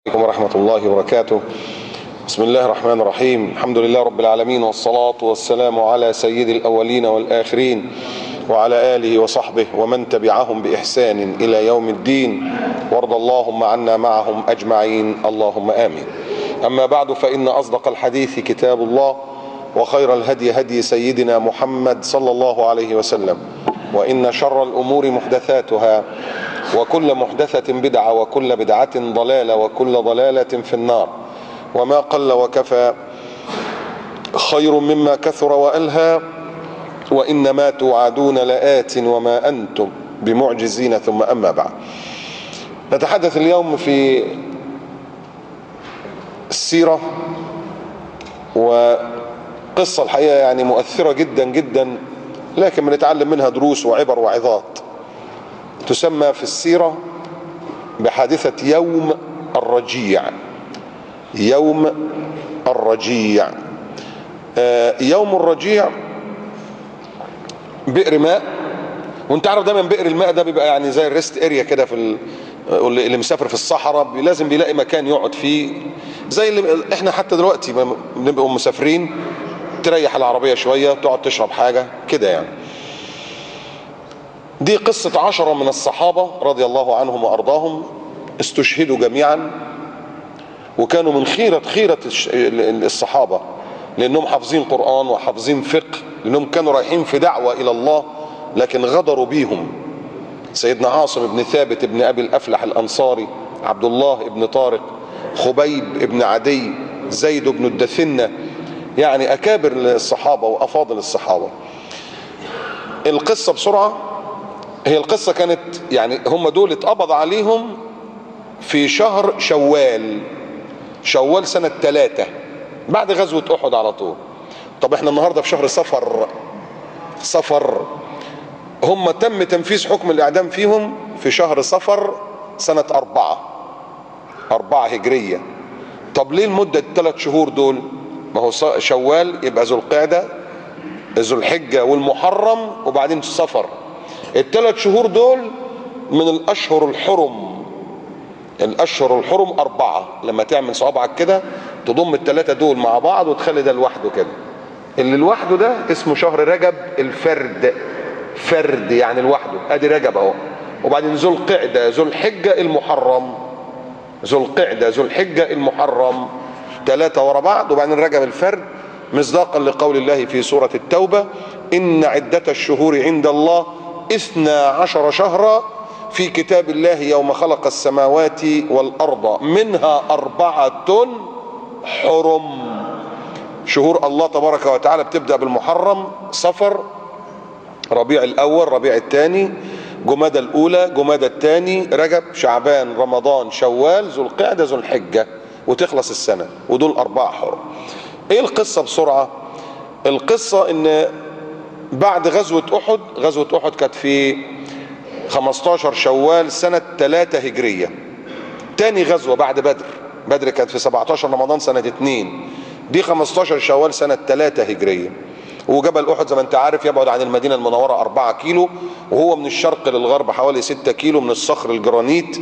ورحمة الله وبركاته. بسم الله الرحمن الرحيم. الحمد لله رب العالمين، والصلاة والسلام على سيد الأولين والآخرين وعلى آله وصحبه ومن تبعهم بإحسان إلى يوم الدين، وارض اللهم عنا معهم أجمعين، اللهم آمين. أما بعد، فإن أصدق الحديث كتاب الله، وخير الهدي هدي سيدنا محمد صلى الله عليه وسلم، وإن شر الأمور محدثاتها، وكل محدثة بدعة، وكل بدعة ضلالة، وكل ضلالة في النار. وما قل وكفى خير مما كثر وألهى، وإنما توعدون لآت وما أنتم بمعجزين. ثم أما بعد، نتحدث اليوم في السيرة، وقصة الحقيقة يعني مؤثرة جدا جدا، لكن بنتعلم منها دروس وعبر وعظات. تسمى في السيرة بحادثة يوم الرجيع. يوم الرجيع. يوم الرجيع بئر ماء، وانت عارف دايما بئر الماء ده بيبقى يعني زي الريست اريا كده، في اللي مسافر في الصحراء لازم بيلاقي مكان يقعد فيه، زي اللي احنا حتى دلوقتي بنبقى مسافرين تريح العربية شوية، تقعد تشرب حاجة كده يعني. دي قصة 10 من الصحابة رضي الله عنهم وأرضاهم، استشهدوا جميعا، وكانوا من خيرة الصحابة، لأنهم حافظين قرآن وحافظين فقه، لأنهم كانوا رايحين في دعوة إلى الله، لكن غدروا بيهم سيدنا عاصم بن ثابت بن أبي الأفلح الأنصاري، عبد الله بن طارق، خبيب بن عدي، زيد بن الدثنة، يعني أكابر الصحابة وأفاضل الصحابة. القصة بسرعة، هي القصة كانت يعني هم دول اتقبض عليهم في شهر شوال سنة 3 بعد غزوة أحد على طول. طب احنا النهاردة في شهر صفر. هم تم تنفيذ حكم الإعدام فيهم في شهر صفر سنة 4 هجرية. طب ليه المدة 3 شهور دول؟ ما هو شوال يبقى ذو القعدة، ذو الحجة والمحرم، وبعدين صفر. ال3 شهور دول من الأشهر الحرم. الأشهر الحرم 4. لما تعمل صوابعك كده تضم ال3 دول مع بعض وتخلي ده لوحده كده. اللي لوحده ده اسمه شهر رجب الفرد، فرد يعني لوحده، ادي رجب اهو. وبعدين ذو القعدة، ذو الحجة، المحرم. ذو القعدة، ذو الحجة، المحرم، 3 ورا بعض، وبعدين رجب الفرد، مصداقا لقول الله في سورة التوبة: إن عدة الشهور عند الله 12 شهرا في كتاب الله يوم خلق السماوات والأرض منها 4 حرم. شهور الله تبارك وتعالى بتبدأ بالمحرم، صفر، ربيع الأول، ربيع الثاني، جمادى الأولى، جمادى الثاني، رجب، شعبان، رمضان، شوال، ذو القعدة، ذو الحجة، وتخلص السنة، ودول 4 حرم. ايه القصة بسرعة؟ القصة ان بعد غزوة أحد كانت في 15 شوال سنة 3 هجرية. تاني غزوة بعد بدر كانت في 17 رمضان سنة 2. دي 15 شوال سنة 3 هجرية. وجبل أحد زي ما انت عارف يبعد عن المدينة المنورة 4 كيلو، وهو من الشرق للغرب حوالي 6 كيلو من الصخر الجرانيت.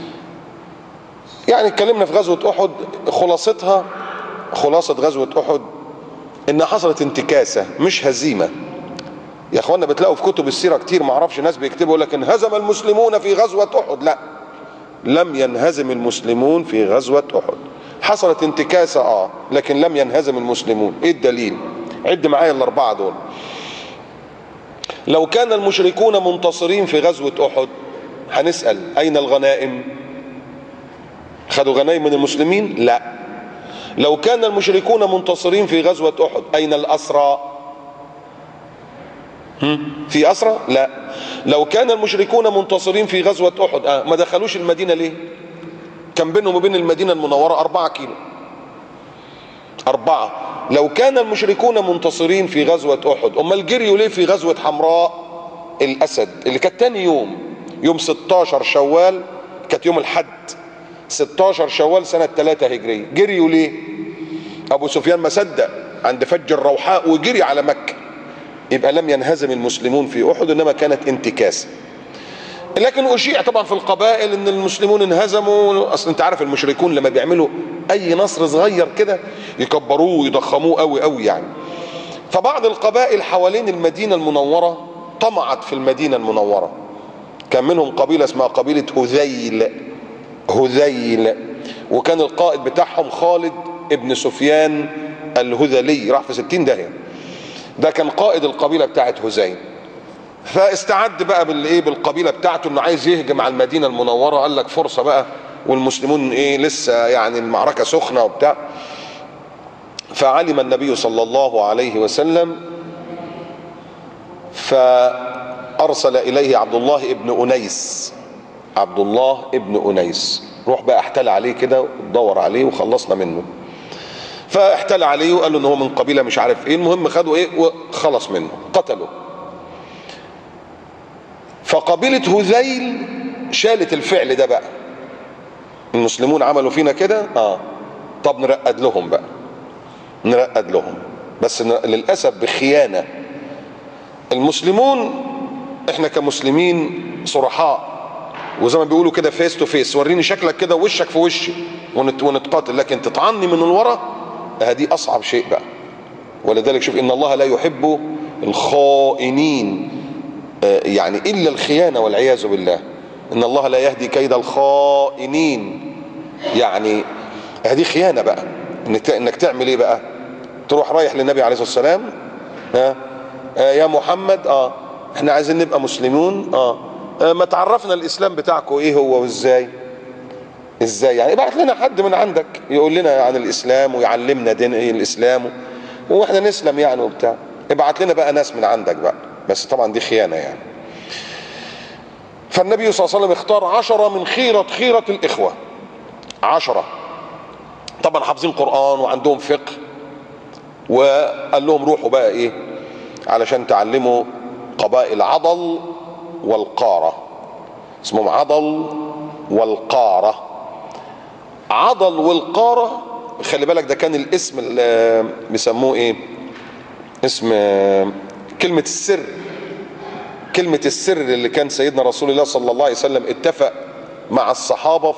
يعني اتكلمنا في غزوة أحد، خلاصة غزوة أحد إن حصلت انتكاسة مش هزيمة. يا اخوانا بتلاقوا في كتب السيرة كتير، معرفش ناس بيكتبوا لك انهزم المسلمون في غزوة أحد. لا، لم ينهزم المسلمون في غزوة أحد. حصلت انتكاسة لكن لم ينهزم المسلمون. ايه الدليل؟ عد معايا ال4 دول. لو كان المشركون منتصرين في غزوة أحد، هنسأل أين الغنائم؟ خدوا غنائم من المسلمين؟ لا. لو كان المشركون منتصرين في غزوة أحد، أين الأسرى؟ في أسرى؟ لا. لو كان المشركون منتصرين في غزوة أحد، ما دخلوش المدينة ليه؟ كان بينهم وبين المدينة المنورة 4 كيلو. 4. لو كان المشركون منتصرين في غزوة أحد، أمال جريوا ليه في غزوة حمراء الأسد اللي كانت تاني يوم 16 شوال، كانت يوم الحد 16 شوال سنة 3 هجرية. جريوا ليه؟ أبو سفيان ما صدق عند فج الروحاء وجري على مكة. يبقى لم ينهزم المسلمون في أحد، إنما كانت انتكاسة. لكن اشيع طبعا في القبائل ان المسلمون انهزموا. اصل انت عارف المشركون لما بيعملوا اي نصر صغير كده يكبروه ويضخموه قوي قوي يعني. فبعض القبائل حوالين المدينة المنورة طمعت في المدينة المنورة. كان منهم قبيلة اسمها قبيلة هذيل، وكان القائد بتاعهم خالد ابن سفيان الهذلي، راح في 60 داهية. ده كان قائد القبيلة بتاعت هذيل. فاستعد بقى بالقبيلة بتاعته انه عايز يهجم على المدينة المنورة. قال لك فرصة بقى والمسلمون لسه يعني المعركة سخنة وبتاع. فعلم النبي صلى الله عليه وسلم فأرسل إليه عبد الله ابن أنيس، روح بقى احتل عليه كده ودور عليه وخلصنا منه. فاحتل عليه وقال له ان هو من قبيلة مش عارف ايه. المهم خدوا وخلص منه، قتله. فقبيلة هذيل شالت الفعل ده بقى. المسلمون عملوا فينا كده، طب نرقد لهم بقى، نرقد لهم، بس للأسف بخيانة. المسلمون احنا كمسلمين صرحاء، وزي ما بيقولوا كده فيس تو فيس، وريني شكلك كده ووشك في وشي ونتقاتل. لكن تطعني من الورا هذه اصعب شيء بقى. ولذلك شوف ان الله لا يحب الخائنين، يعني الا الخيانة والعياذ بالله. ان الله لا يهدي كيد الخائنين، يعني هذه خيانة بقى. انك تعمل ايه بقى؟ تروح رايح للنبي عليه الصلاة والسلام، يا محمد احنا عايزين نبقى مسلمون، ما تعرفنا الاسلام بتاعكم ايه هو وازاي. يعني ابعت لنا حد من عندك يقول لنا عن الاسلام ويعلمنا دين ايه الاسلام واحنا نسلم يعني وبتاع. ابعت لنا بقى ناس من عندك بقى. بس طبعا دي خيانة يعني. فالنبي صلى الله عليه وسلم اختار 10 من خيرة الاخوة، 10 طبعا حافظين قرآن وعندهم فقه، وقال لهم روحوا بقى علشان تعلموا قبائل عضل والقارة. اسمهم عضل والقارة. عضل والقارة خلي بالك ده كان الاسم اللي بيسموه اسم كلمة السر. كلمة السر اللي كان سيدنا رسول الله صلى الله عليه وسلم اتفق مع الصحابة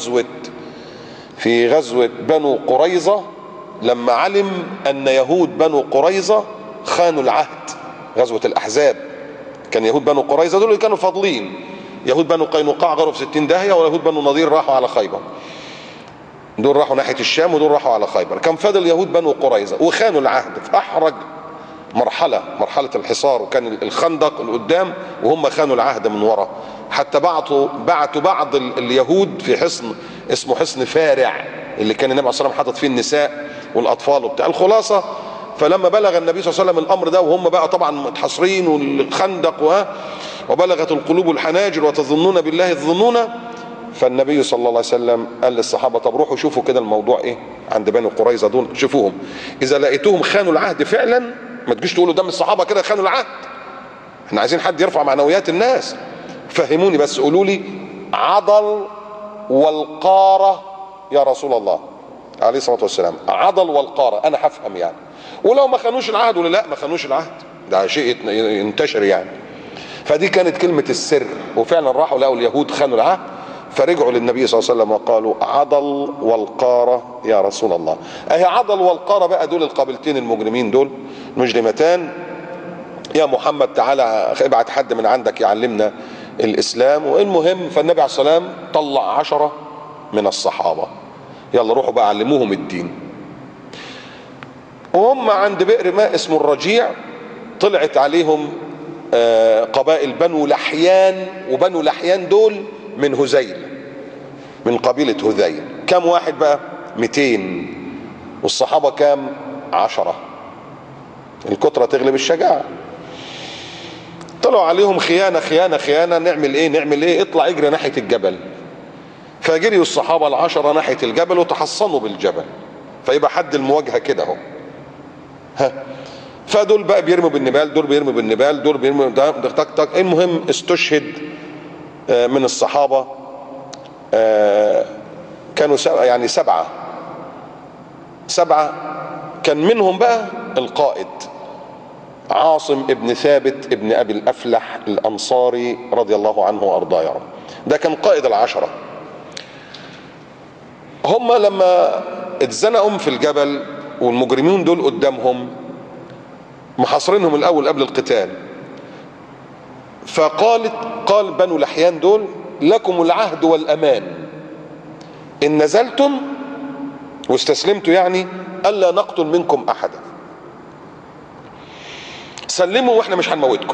في غزوة بنو قريظة، لما علم ان يهود بنو قريظة خانوا العهد. غزوة الاحزاب كان يهود بنو قريظة دول اللي كانوا فاضلين. يهود بنو قينقاع غروا في 60 داهية، ويهود بنو نضير راحوا على خيبر. دول راحوا ناحية الشام ودول راحوا على خيبر. كان فاضل يهود بنو قريظة وخانوا العهد في احرج مرحلة الحصار، وكان الخندق القدام وهم خانوا العهد من ورا. حتى بعتوا بعض اليهود في حصن اسمه حصن فارع، اللي كان النبي عليه الصلاة والسلام حاطط فيه النساء والاطفال وبتاع. الخلاصة فلما بلغ النبي صلى الله عليه وسلم الامر ده، وهم بقى طبعا متحصرين والخندق وبلغت القلوب الحناجر وتظنون بالله الظنون، فالنبي صلى الله عليه وسلم قال للصحابة طب روحوا شوفوا كده الموضوع عند بني قريظة دول، شوفوهم اذا لقيتوهم خانوا العهد فعلا ما تجيش تقولوا ده من الصحابة كده خانوا العهد. احنا عايزين حد يرفع معنويات الناس. فهموني بس، قولوا لي عضل والقارة يا رسول الله عليه الصلاة والسلام. عضل والقارة انا هفهم يعني. ولو ما خانوش العهد ولا لا ما خانوش العهد، ده شيء ينتشر يعني. فدي كانت كلمة السر. وفعلا راحوا لقوا اليهود خانوا العهد، فرجعوا للنبي صلى الله عليه وسلم وقالوا عضل والقارة يا رسول الله. اهي عضل والقارة بقى دول القبيلتين المجرمين دول مجرمتان. يا محمد تعالى ابعت حد من عندك يعلمنا الاسلام. والمهم فالنبي عليه الصلاة والسلام طلع 10 من الصحابة، يلا روحوا بقى علموهم الدين. وهم عند بئر ماء اسمه الرجيع طلعت عليهم قبائل بنو لحيان. وبنو لحيان دول من هذيل، من قبيلة هذيل. كم واحد بقى؟ 200. والصحابة كام؟ 10. الكترة تغلب الشجاعة. طلعوا عليهم خيانة. نعمل ايه؟ اطلع اجري ناحية الجبل. فجريوا الصحابة 10 ناحية الجبل وتحصنوا بالجبل. فيبقى حد المواجهة كده اهو. فدول بقى بيرموا بالنبال، دول بيرموا بالنبال، دول بيرموا تك. المهم استشهد من الصحابة كانوا يعني 7. كان منهم بقى القائد عاصم ابن ثابت ابن ابي الافلح الانصاري رضي الله عنه وارضاه يا رب. ده كان قائد العشرة. هم لما اتزنقوا في الجبل والمجرمين دول قدامهم محاصرينهم الاول قبل القتال، قال بنو لحيان دول: لكم العهد والامان ان نزلتم واستسلمتوا، يعني الا نقتل منكم احدا، سلموا واحنا مش هنموتكم.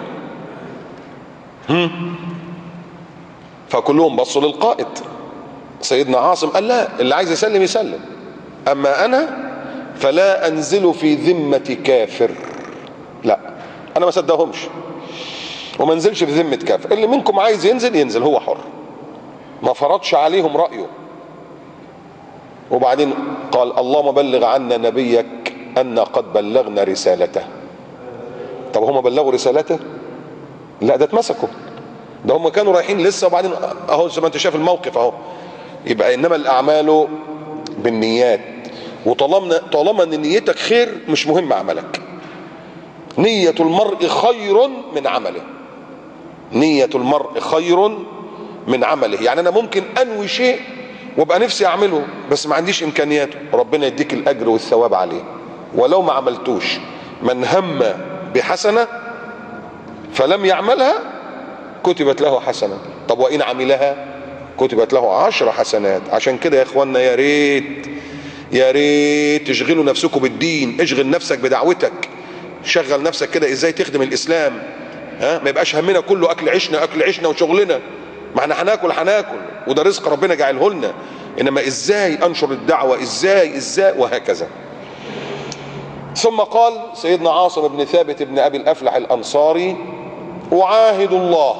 فكلهم بصوا للقائد سيدنا عاصم، قال: لا، اللي عايز يسلم يسلم، اما انا فلا انزل في ذمة كافر. لا، انا ما صدقهمش وما انزلش في ذمة كافر، اللي منكم عايز ينزل ينزل، هو حر، ما فرضش عليهم رأيه. وبعدين قال: اللهم بلغ عنا نبيك أن قد بلغنا رسالته. طب هم بلغوا رسالته؟ لا، ده اتمسكوا، ده هم كانوا رايحين لسه، وبعدين اهو زي ما انت شايف الموقف اهو. يبقى انما الاعمال بالنيات، وطالما ان نيتك خير مش مهم عملك. نية المرء خير من عمله، نية المرء خير من عمله. يعني انا ممكن انوي شيء وابقى نفسي اعمله بس ما عنديش امكانياته، ربنا يديك الاجر والثواب عليه ولو ما عملتوش. من هم بحسنة فلم يعملها كتبت له حسنة، طب وإن عملها كتبت له 10 حسنات. عشان كده يا اخوانا، يا ريت تشغلوا نفسكم بالدين، اشغل نفسك بدعوتك، شغل نفسك كده ازاي تخدم الاسلام. ما يبقاش همنا كله اكل عيشنا وشغلنا، ما احنا هناكل وده رزق ربنا جعله لنا، انما ازاي انشر الدعوة، ازاي وهكذا. ثم قال سيدنا عاصم بن ثابت بن ابي الافلح الانصاري: اعاهد الله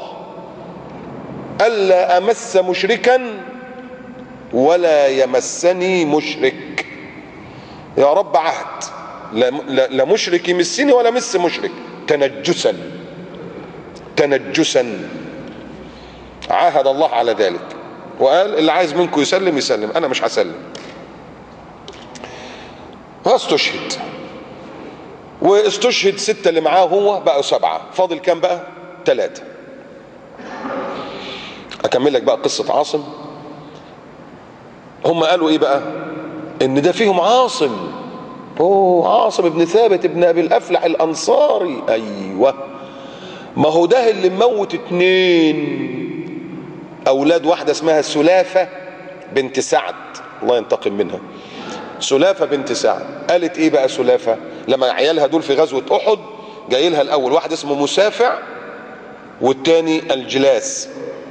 الا امس مشركا ولا يمسني مشرك. يا رب عهد، لا مشرك يمسني ولا مس مشرك، تنجسا. عاهد الله على ذلك، وقال: اللي عايز منكم يسلم يسلم، انا مش هسلم. واستشهد 6 اللي معاه هو بقوا 7، فاضل كام بقى؟ 3. اكمل لك بقى قصة عاصم. هم قالوا ايه بقى؟ ان ده فيهم عاصم، عاصم بن ثابت بن ابي الافلح الانصاري. ايوه، ما هو ده اللي مموت 2 اولاد واحدة اسمها سلافة بنت سعد، الله ينتقم منها. سلافة بنت سعد قالت ايه بقى؟ سلافة لما عيالها دول في غزوة احد جاي لها الاول واحد اسمه مسافع والتاني الجلاس،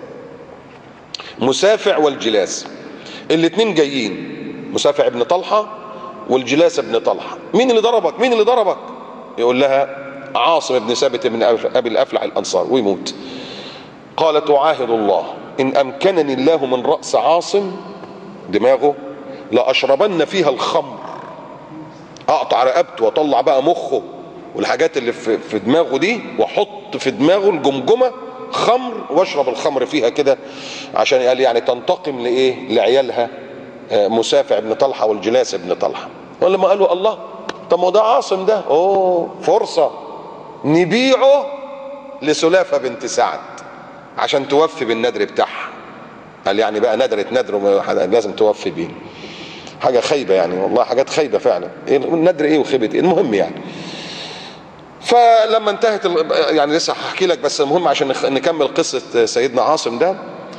مسافع والجلاس، الاتنين جايين، مسافع ابن طلحة والجلاس ابن طلحة. مين اللي ضربك؟ يقول لها: عاصم بن ثابت بن ابي الافلح الانصار، ويموت. قالت: اعاهد الله ان امكنني الله من رأس عاصم دماغه لاشربن فيها الخمر، اقطع رقبته واطلع بقى مخه والحاجات اللي في دماغه دي، واحط في دماغه الجمجمة خمر واشرب الخمر فيها كده، عشان قال يعني تنتقم لايه؟ لعيالها مسافع بن طلحة والجلاس بن طلحة. ولما قالوا: الله، طب ما ده عاصم ده، فرصة نبيعه لسلافة بنت سعد عشان توفي بالندر بتاعها. قال يعني بقى ندر لازم توفي بيه. حاجة خيبة يعني، والله حاجات خيبة فعلا. الندر ايه وخيبة ايه؟ المهم يعني. فلما انتهت يعني لسه هحكي لك، بس المهم عشان نكمل قصة سيدنا عاصم ده.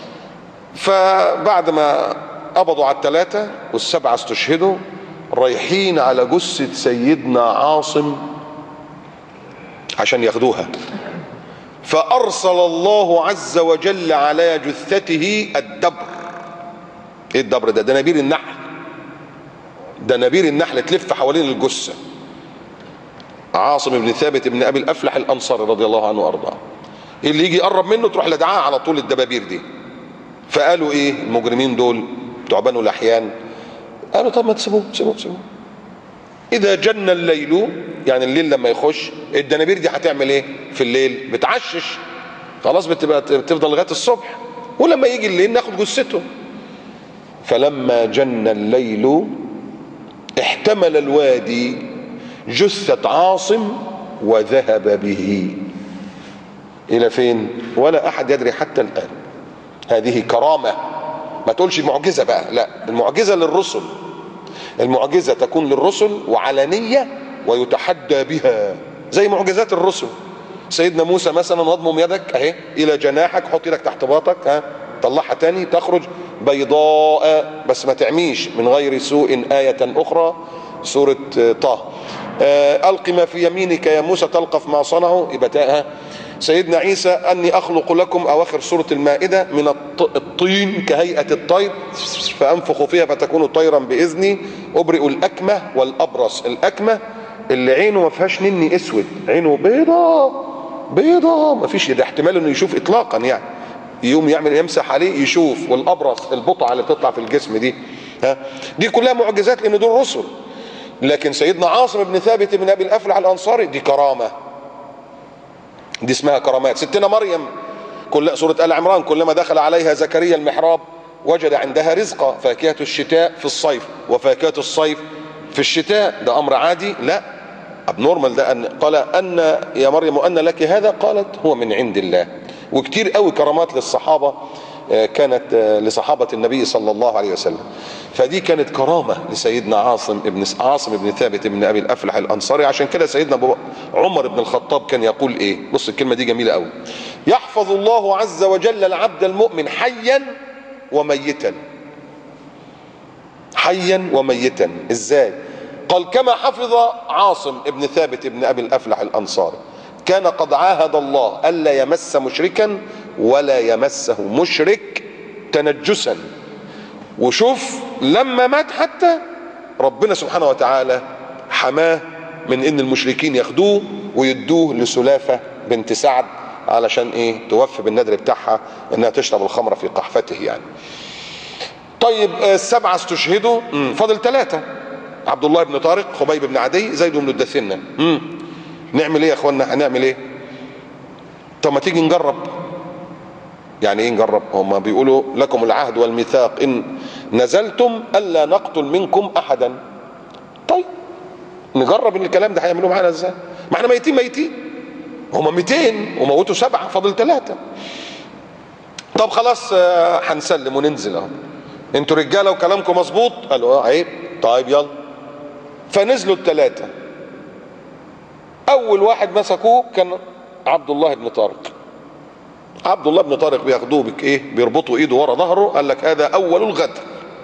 فبعد ما قبضوا على 3 وال7 استشهدوا، رايحين على جثة سيدنا عاصم عشان ياخدوها، فأرسل الله عز وجل على جثته الدبر. ايه الدبر ده؟ دنابير النحل، دنابير النحل تلف حوالين الجثة. عاصم بن ثابت بن ابي الافلح الانصاري رضي الله عنه وارضاه، اللي يجي يقرب منه تروح لدعاه على طول الدبابير دي. فقالوا ايه المجرمين دول بتوع بنو لحيان؟ قالوا: طب ما تسيبوه. اذا جن الليل، يعني الليل لما يخش الدنابير دي هتعمل ايه في الليل؟ بتعشش، خلاص بتفضل لغايه الصبح، ولما يجي الليل ناخد جثته. فلما جن الليل احتمل الوادي جثة عاصم وذهب به. إلى فين؟ ولا أحد يدري حتى الآن. هذه كرامة، ما تقولش معجزة بقى، لا، المعجزة للرسل. المعجزة تكون للرسل وعلانية ويتحدى بها، زي معجزات الرسل. سيدنا موسى مثلا واضمم يدك اهي الى جناحك، حط ايدك تحت باطك، ها طلعها تاني تخرج بيضاء، بس ما تعميش، من غير سوء آية أخرى، سورة طه. ألق ما في يمينك يا موسى تلقف ما صنعوا، يبقى سيدنا عيسى أني أخلق لكم، أواخر سورة المائدة، من الطين كهيئة الطير فأنفخ فيها فتكون طيرا بإذني، أبرئ الأكمة والأبرص. الأكمة اللي عينه ما فيهاش نني اسود، عينه بيضة ما فيش ده احتمال انه يشوف اطلاقا، يعني يقوم يعمل يمسح عليه يشوف. والابرص البقعه اللي بتطلع في الجسم دي، دي كلها معجزات لان دول رسل. لكن سيدنا عاصم بن ثابت بن ابي الافلح الانصاري دي كرامه، دي اسمها كرامات. ستنا مريم سوره ال عمران، كلما دخل عليها زكريا المحراب وجد عندها رزقا، فاكهه الشتاء في الصيف وفاكهه الصيف في الشتاء. ده امر عادي؟ لا، ابنورمال ده. أن قال أن يا مريم أن لك هذا، قالت هو من عند الله. وكتير قوي كرامات للصحابة كانت لصحابة النبي صلى الله عليه وسلم. فدي كانت كرامة لسيدنا عاصم بن ثابت بن أبي الأفلح الأنصاري. عشان كده سيدنا عمر بن الخطاب كان يقول إيه؟ بص الكلمة دي جميلة قوي: يحفظ الله عز وجل العبد المؤمن حيا وميتا. حيا وميتا ازاي؟ قال: كما حفظ عاصم ابن ثابت ابن ابي الافلح الانصاري، كان قد عاهد الله الا يمس مشركا ولا يمسه مشرك تنجسا. وشوف لما مات حتى ربنا سبحانه وتعالى حماه من ان المشركين ياخدوه ويدوه لسلافة بنت سعد علشان ايه؟ توفي بالنذر بتاعها انها تشرب الخمر في قحفته يعني. طيب السبعة استشهدوا، فاضل 3: عبد الله بن طارق، خبيب بن عدي، زيد بن الدثنة. نعمل ايه يا اخوانا؟ هنعمل ايه؟ طب ما تيجي نجرب. يعني ايه نجرب؟ هم بيقولوا لكم العهد والميثاق ان نزلتم الا نقتل منكم احدا. طيب نجرب ان الكلام ده هيعملوه معانا ازاي؟ ما احنا ميتين هم 200 وموتوا 7، فاضل 3. طب خلاص هنسلم وننزل اهو، انتوا رجاله وكلامكم مظبوط. قالوا عيب. طيب يلا. فنزلوا ال3. اول واحد مسكوه كان عبد الله بن طارق. عبد الله بن طارق بياخدوه بايه؟ بيربطوا ايده ورا ظهره، قال لك هذا اول الغدر.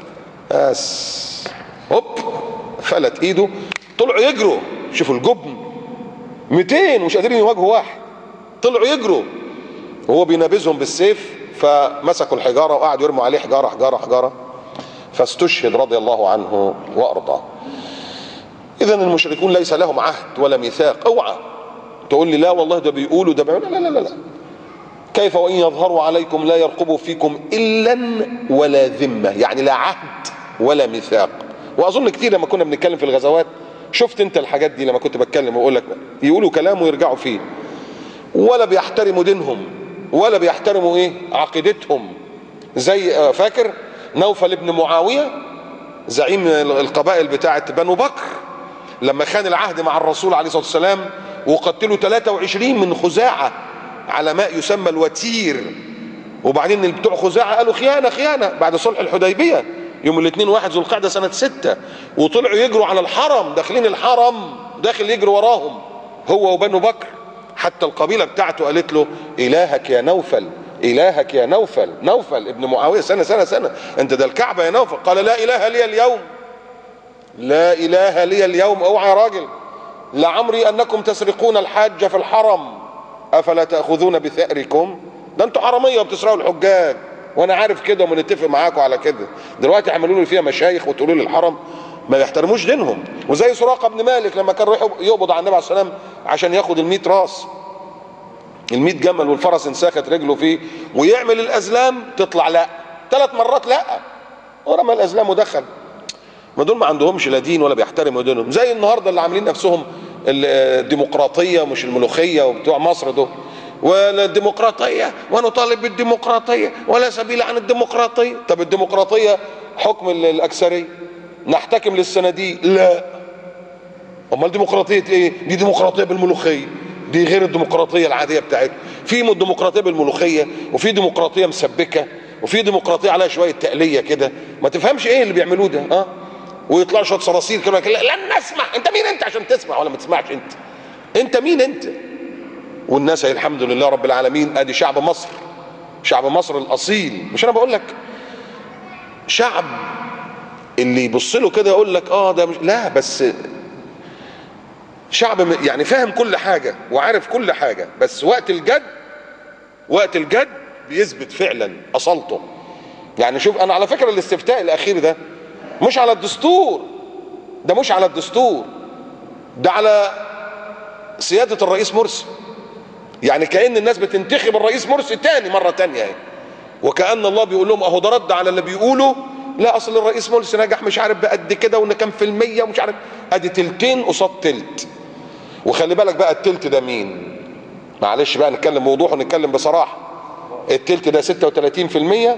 بس هوب فلت ايده، طلعوا يجروا. شوفوا الجبن، 200 ومش قادرين يواجهوا واحد، طلعوا يجروا وهو بينابذهم بالسيف. فمسكوا الحجاره وقعدوا يرموا عليه حجاره حجاره حجاره، فاستشهد رضي الله عنه وارضاه. اذا المشركون ليس لهم عهد ولا ميثاق. اوعى تقول لي لا والله ده بيقولوا ده بيقولوا، لا لا لا لا. كيف وان يظهروا عليكم لا يرقبوا فيكم الا ولا ذمه، يعني لا عهد ولا ميثاق. واظن كتير لما كنا بنتكلم في الغزوات شفت انت الحاجات دي، لما كنت بتكلم واقول لك يقولوا كلام ويرجعوا فيه، ولا بيحترموا دينهم ولا بيحترموا ايه؟ عقيدتهم. زي فاكر نوفل بن معاوية زعيم القبائل بتاعت بنو بكر، لما خان العهد مع الرسول عليه الصلاة والسلام وقتلوا 23 من خزاعة على ماء يسمى الوتير. وبعدين بتوع خزاعة قالوا خيانة بعد صلح الحديبية يوم الاثنين 1 ذو القعدة سنة 6، وطلعوا يجروا على الحرم، داخلين الحرم داخل يجري وراهم هو وبنو بكر. حتى القبيلة بتاعته قالت له إلهك يا نوفل، إلهك يا نوفل. نوفل ابن معاوية سنة انت ده الكعبة يا نوفل. قال لا إله لي اليوم، لا إله لي اليوم. اوعى يا راجل، لعمري أنكم تسرقون الحاج في الحرم أفلا تأخذون بثأركم. ده انتوا حرامية وبتسرقوا الحجاج، وانا عارف كده ومنتفق معاكم على كده. دلوقتي عملوا لي فيها مشايخ وتقولوا لي الحرم، ما يحترموش دينهم. وزي سراقة بن مالك لما كان رايح يقبض على النبي عليه الصلاة والسلام عشان ياخد ال100 راس، ال100 جمل والفرس انساخت رجله فيه، ويعمل الازلام تطلع لا، 3 مرات لا، ورمى الازلام ودخل. ما دول ما عندهمش لا دين ولا بيحترموا دينهم. زي النهارده اللي عاملين نفسهم الديمقراطيه مش الملوخيه وبتوع مصر دول، ولا الديمقراطيه ونطالب بالديمقراطيه ولا سبيل عن الديمقراطيه. طب الديمقراطيه حكم الاكثريه، نحتكم للصناديق، لا امال ديمقراطيه ايه؟ دي ديمقراطيه بالملوخيه، دي غير الديمقراطيه العاديه بتاعتنا. في ديمقراطيه بالملوخيه، وفي ديمقراطيه مسبكه، وفي ديمقراطيه عليها شويه تقليه كده، ما تفهمش ايه اللي بيعملوه ده. ويطلعوا شويه صراصير كده لن نسمع. انت مين انت عشان تسمع ولا ما تسمعش؟ انت مين انت؟ والناس الحمد لله رب العالمين ادي شعب مصر، شعب مصر الاصيل. مش انا بقول لك شعب اللي يبص له كده يقول لك ده مش، لا، بس شعب يعني فاهم كل حاجه وعارف كل حاجه، بس وقت الجد، وقت الجد بيثبت فعلا اصالته. يعني شوف، انا على فكره الاستفتاء الاخير ده مش على الدستور، ده مش على الدستور، ده على سياده الرئيس مرسي. يعني كأن الناس بتنتخب الرئيس مرسي تاني مرة تانية اهي، وكأن الله بيقول لهم اهو ده رد على اللي بيقولوا لا اصل الرئيس مرسي نجح مش عارف بقد كده وان كام في المية ومش عارف. ادي تلتين قصاد تلت. وخلي بالك بقى التلت ده مين؟ معلش بقى نتكلم بوضوح ونتكلم بصراحة. التلت ده 36%،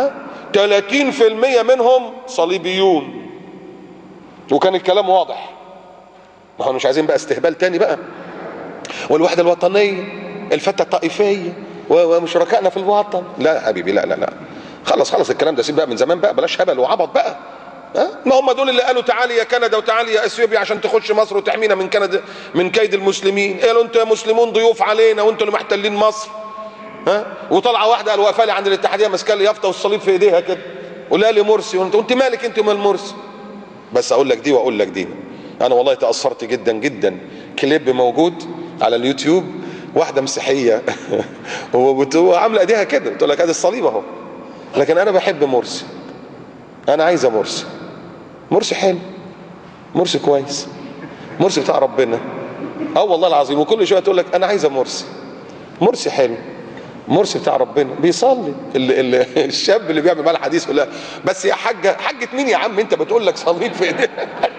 30% منهم صليبيون. وكان الكلام واضح. ما هو مش عايزين بقى استهبال تاني بقى، والوحدة الوطنية، الفتة الطائفية، ومشركائنا في الوطن. لا يا حبيبي، لا لا لا، خلص الكلام ده، سيب بقى من زمان بقى، بلاش هبل وعبط بقى. ما هم دول اللي قالوا تعالي يا كندا وتعالي يا اثيوبيا عشان تخش مصر وتحمينا من كندا، من كيد المسلمين. قالوا انتوا يا مسلمون ضيوف علينا وانتوا اللي محتلين مصر. وطلعه واحده قال واقفه لي عند الاتحاديه ماسكه لي يافطه والصليب في ايديها كده، ولا لي مرسي، وانت مالك انت ومال مرسي؟ بس اقول لك دي واقول لك دي، انا والله تاثرت جدا جدا. كليب موجود على اليوتيوب، واحده مسيحيه وعامله ايديها كده بتقول لك ادي الصليب اهو، لكن انا بحب مرسي، انا عايزه مرسي. مرسي حلو، مرسي كويس، مرسي بتاع ربنا. والله العظيم. وكل شويه تقول لك انا عايزه مرسي، مرسي حلو، مرسي بتاع ربنا بيصلي. الشاب اللي بيعمل بقى الحديث يقول لها بس يا حاجه، حاجه مين يا عم انت بتقول لك صليب في ايديها؟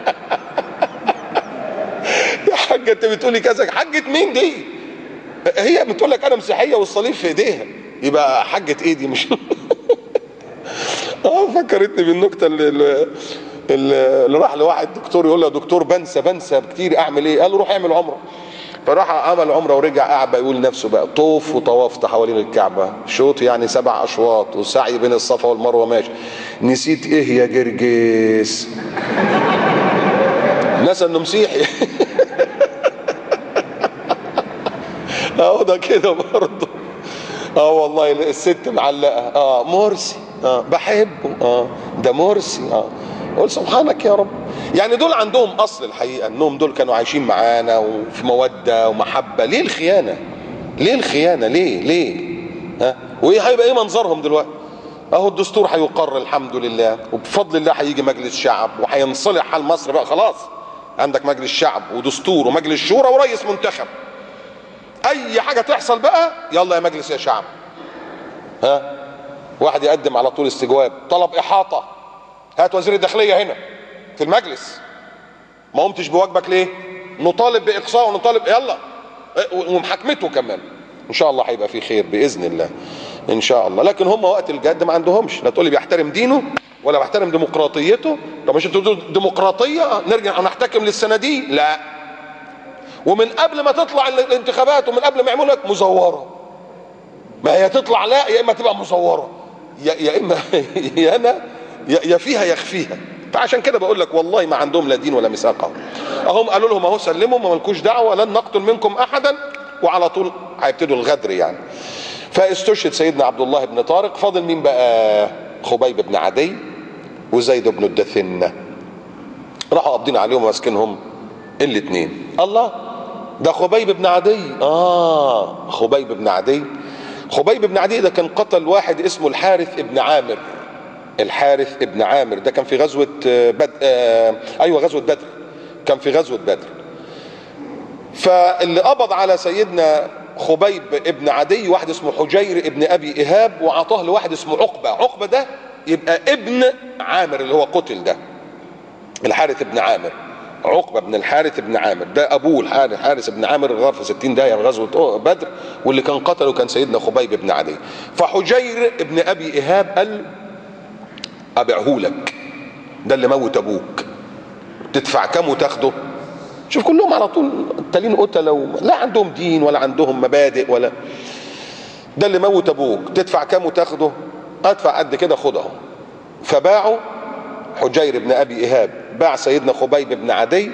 يا حاجه انت بتقولي كذا، حاجه مين دي؟ هي بتقول لك انا مسيحيه والصليب في ايديها، يبقى حاجه ايه دي؟ مش فكرتني بالنكته اللي راح لواحد دكتور يقول له دكتور بنسى كتير، اعمل ايه؟ قال له روح اعمل عمره. فراح عمل عمره ورجع قاعد بقى يقول نفسه بقى طوف وطوافت حوالين الكعبه، شوط يعني 7 أشواط، وسعي بين الصفا والمروه ماشي. نسيت ايه يا جرجس؟ نسى انه مسيحي. ده كده برضه. والله الست معلقه مرسي، بحبه، ده مرسي، قول سبحانك يا رب. يعني دول عندهم اصل الحقيقه، انهم دول كانوا عايشين معانا وفي موده ومحبه. ليه الخيانه؟ ليه الخيانه؟ ليه؟ وايه هيبقى ايه منظرهم دلوقتي؟ اهو الدستور هيقر الحمد لله، وبفضل الله هيجي مجلس شعب وهينصلح حال مصر بقى خلاص. عندك مجلس شعب ودستور ومجلس شورى ورئيس منتخب. اي حاجه تحصل بقى يلا يا مجلس يا شعب، واحد يقدم على طول استجواب، طلب احاطه، هات وزير الداخليه هنا في المجلس. ما قمتش بواجبك ليه؟ نطالب باقصاء ونطالب، يلا، ومحاكمته كمان. ان شاء الله هيبقى في خير باذن الله ان شاء الله. لكن هم وقت الجد ما عندهمش، لا تقول لي بيحترم دينه ولا بيحترم ديمقراطيته. طب مش انتوا ديمقراطيه نرجع نحتكم للصناديق؟ لا. ومن قبل ما تطلع الانتخابات ومن قبل ما يعملوا لك مزوره، ما هي تطلع لا يا اما تبقى مزوره، يا اما يا فيها يخفيها. فعشان كده بقول لك والله ما عندهم لا دين ولا ميثاق. اهم قالوا لهم اهو سلموا، ما مالكوش دعوه، لن نقتل منكم احدا، وعلى طول هيبتدوا الغدر يعني. فاستشهد سيدنا عبد الله بن طارق. فاضل مين بقى؟ خبيب بن عدي وزيد بن الدثنه. راحوا قابضين عليهم وماسكينهم الاثنين. الله، ده خبيب بن عدي. خبيب بن عدي. خبيب بن عدي ده كان قتل واحد اسمه الحارث ابن عامر. الحارث ابن عامر ده كان في غزوة غزوة بدر. كان في غزوة بدر. فاللي قبض على سيدنا خبيب ابن عدي واحد اسمه حجير ابن ابي ايهاب، وعطاه لواحد اسمه عقبة. عقبة ده يبقى ابن عامر اللي هو قتل ده، الحارث ابن عامر. عقبة بن الحارث بن عامر ده ابوه الحارث بن عامر، غار في 60 داهية في غزوة بدر، واللي كان قتله كان سيدنا خبيب بن عدي. فحجير ابن ابي ايهاب قال ابيعهولك، ده اللي موت ابوك، تدفع كام وتاخده؟ شوف كلهم على طول تالين قتلة، لا عندهم دين ولا عندهم مبادئ ولا. ده اللي موت ابوك تدفع كام وتاخده؟ ادفع قد كده خد اهو. فباعوا حجير بن ابي ايهاب، باع سيدنا خبيب بن عدي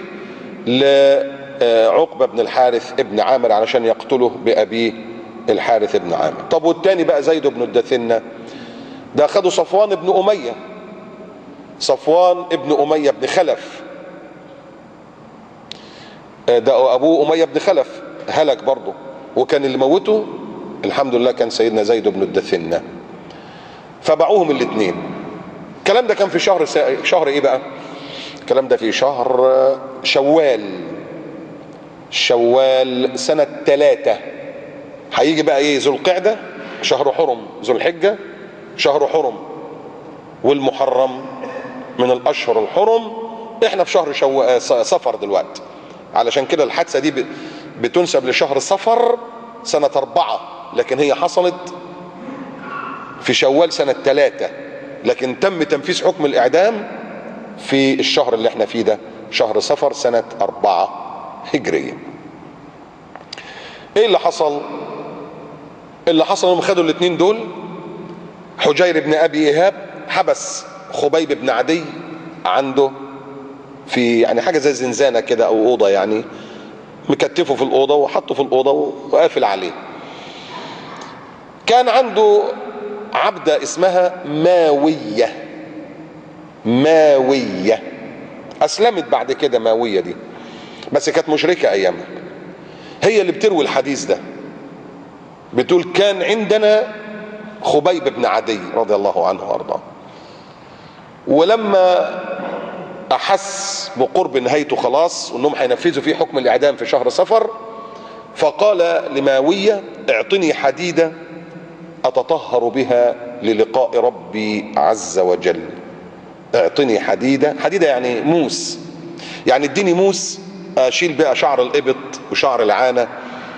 لعقبة بن الحارث ابن عامر علشان يقتله بأبيه الحارث ابن عامر. طب والتاني بقى زيد بن الدثنة، ده اخده صفوان بن أمية، صفوان ابن أمية بن خلف، ده أبوه أمية بن خلف هلك برضه، وكان اللي موته الحمد لله كان سيدنا زيد بن الدثنة. فباعوهم الاثنين. الكلام ده كان في شهر ايه بقى؟ الكلام ده في شهر شوال سنة 3. هيجي بقى ايه؟ ذو القعدة شهر حرم، ذو الحجة شهر حرم، والمحرم من الاشهر الحرم. احنا في شهر صفر دلوقتي، علشان كده الحادثة دي بتنسب لشهر صفر سنة 4، لكن هي حصلت في شوال سنة 3، لكن تم تنفيذ حكم الإعدام في الشهر اللي احنا فيه ده، شهر صفر سنة 4 هجرية. ايه اللي حصل؟ اللي حصل انهم خدوا الاثنين دول، حجير بن ابي ايهاب حبس خبيب بن عدي عنده في يعني حاجة زي زنزانة كده او اوضة، يعني مكتفه في الاوضة وحطه في الاوضة وقافل عليه. كان عنده عبدة اسمها ماوية، اسلمت بعد كده ماوية دي، بس كانت مشركة ايامها. هي اللي بتروي الحديث ده، بتقول كان عندنا خبيب بن عدي رضي الله عنه وارضاه، ولما احس بقرب نهايته خلاص وانهم هينفذوا فيه حكم الاعدام في شهر صفر، فقال لماوية اعطني حديدة اتطهر بها للقاء ربي عز وجل. اعطني حديدة يعني موس، يعني اديني موس اشيل بقى شعر الابط وشعر العانة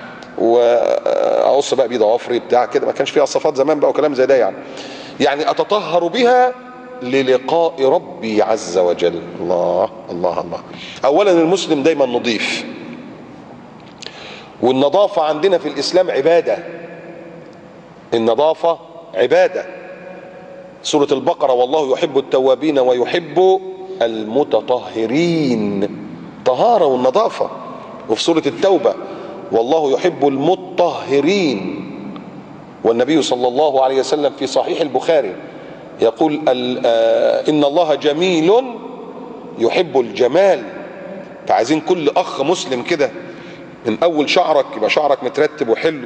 واقص بقى بيه ضوافري بتاع كده، ما كانش فيها صفات زمان بقى وكلام زي ده، يعني اتطهر بها للقاء ربي عز وجل. الله الله الله. اولا المسلم دايما نظيف، والنظافة عندنا في الاسلام عبادة، النظافة عبادة. سورة البقرة والله يحب التوابين ويحب المتطهرين، طهارة والنظافة. وفي سورة التوبة والله يحب المطهرين. والنبي صلى الله عليه وسلم في صحيح البخاري يقول إن الله جميل يحب الجمال. فعايزين كل أخ مسلم كده من أول شعرك يبقى شعرك مترتب وحلو،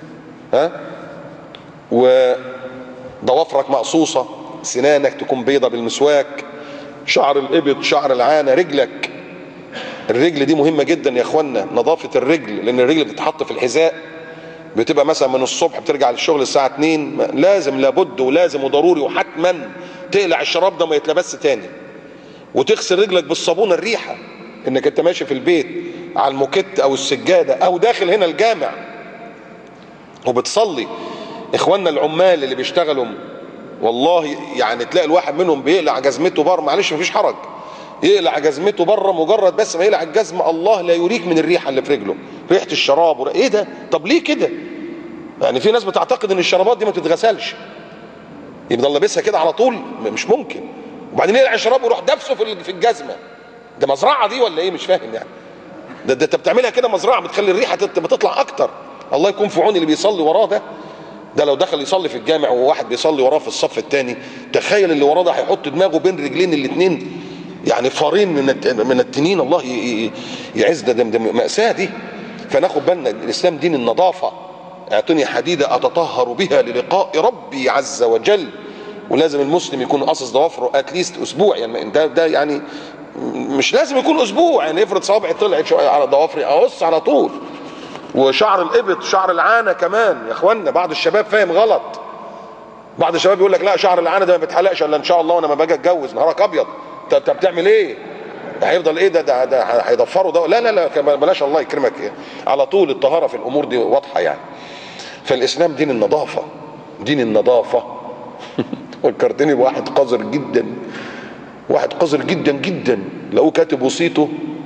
وضوافرك مقصوصة، سنانك تكون بيضة بالمسواك، شعر الإبط، شعر العانة، رجلك، الرجل دي مهمة جدا يا اخوانا، نظافة الرجل، لان الرجل بتتحط في الحذاء، بتبقى مثلا من الصبح بترجع للشغل الساعة 2، لازم لابد ولازم وضروري وحتما تقلع الشراب ده ما يتلبس تاني، وتغسل رجلك بالصابونة. الريحة انك انت ماشي في البيت على الموكيت او السجادة او داخل هنا الجامع وبتصلي. اخواننا العمال اللي بيشتغلوا والله يعني تلاقي الواحد منهم بيقلع جزمته بره، معلش مفيش حرج، يقلع جزمته بره، مجرد بس ما يقلع الجزمه الله لا يريك من الريحه اللي في رجله، ريحه الشراب ايه ده؟ طب ليه كده؟ يعني في ناس بتعتقد ان الشرابات دي ما تتغسلش، يفضل لابسها كده على طول، مش ممكن. وبعدين يقلع الشراب ويروح دافسه في الجزمه، ده مزرعه دي ولا ايه؟ مش فاهم يعني. ده انت بتعملها كده مزرعه، بتخلي الريحه بتطلع اكتر. الله يكون في عون اللي بيصلي وراه ده لو دخل يصلي في الجامع وواحد بيصلي وراه في الصف الثاني، تخيل اللي وراه ده هيحط دماغه بين رجلين الاثنين، يعني فارين من التنين، الله يعز. ده مأساة دي. فناخد بالنا الاسلام دين النظافة. اعطني حديدة اتطهر بها للقاء ربي عز وجل. ولازم المسلم يكون قاصص ضوافره اتليست اسبوع، يعني ده يعني مش لازم يكون اسبوع، يعني افرض صوابعي طلعت شويه على ضوافري اقص على طول. وشعر الابط، شعر العانة كمان يا اخوانا، بعض الشباب فاهم غلط، بعض الشباب يقول لك لا شعر العانة ده ما بيتحلقش الا ان شاء الله وانا ما باجي اتجوز. نهارك ابيض، انت بتعمل ايه؟ هيفضل ايه ده هيضفره ده؟ لا بلاش الله يكرمك إيه؟ على طول الطهارة في الامور دي واضحة يعني. فالاسلام دين النظافة، دين النظافة. فكرتني بواحد قذر جدا، واحد قذر جدا جدا، لقوه كاتب وصيته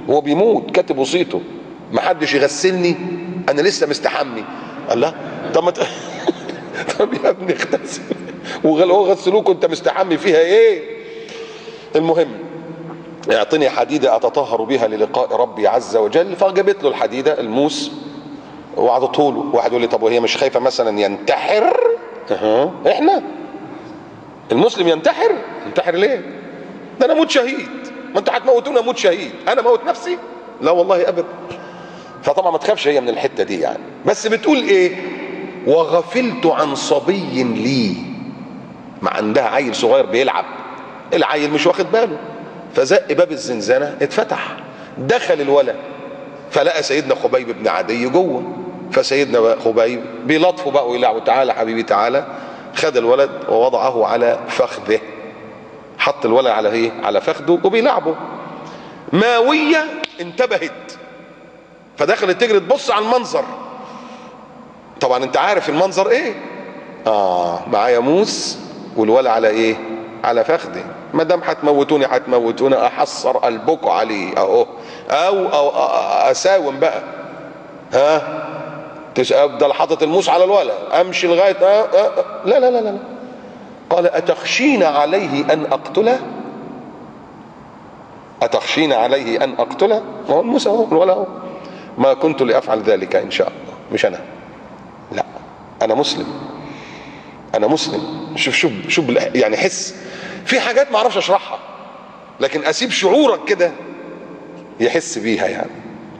هو بيموت كاتب وصيته ما حدش يغسلني انا لسه مستحمي. قال لا طب ما طب يا ابني اغتسل وغسلوك وانت مستحمي فيها ايه؟ المهم اعطني حديده اتطهر بها للقاء ربي عز وجل. فجابت له الحديده الموس وعطته له. واحد يقول لي طب وهي مش خايفه مثلا ينتحر؟ احنا المسلم ينتحر ليه؟ ده انا اموت شهيد. ما انتوا هتموتوني اموت شهيد، انا موت نفسي؟ لا والله ابدا. فطبعا ما تخافش هي من الحته دي يعني. بس بتقول ايه؟ وغفلت عن صبي لي. ما عندها عيل صغير بيلعب، العيل مش واخد باله، فزق باب الزنزانه اتفتح، دخل الولد فلقى سيدنا خبيب بن عدي جوه. فسيدنا خبيب بيلطفوا بقى ويلعبوا، تعالى حبيبي تعالى. خد الولد ووضعه على فخذه، حط الولد على ايه؟ على فخذه وبيلعبوا. ماويه انتبهت فدخلت تجري تبص على المنظر. طبعا انت عارف المنظر ايه؟ معايا موس والولد على ايه؟ على فخذي. ما دام هتموتوني احصر قلبكم عليه اهو، او اساوم بقى. افضل حاطط الموس على الولد امشي لغايه لا لا لا لا. قال اتخشين عليه ان اقتله؟ اتخشين عليه ان اقتله؟ ما هو الموس اهو الولد اهو. ما كنت لافعل ذلك ان شاء الله. مش انا، لا انا مسلم، انا مسلم. شوف يعني حس في حاجات ما اعرفش اشرحها، لكن اسيب شعورك كده يحس بيها يعني.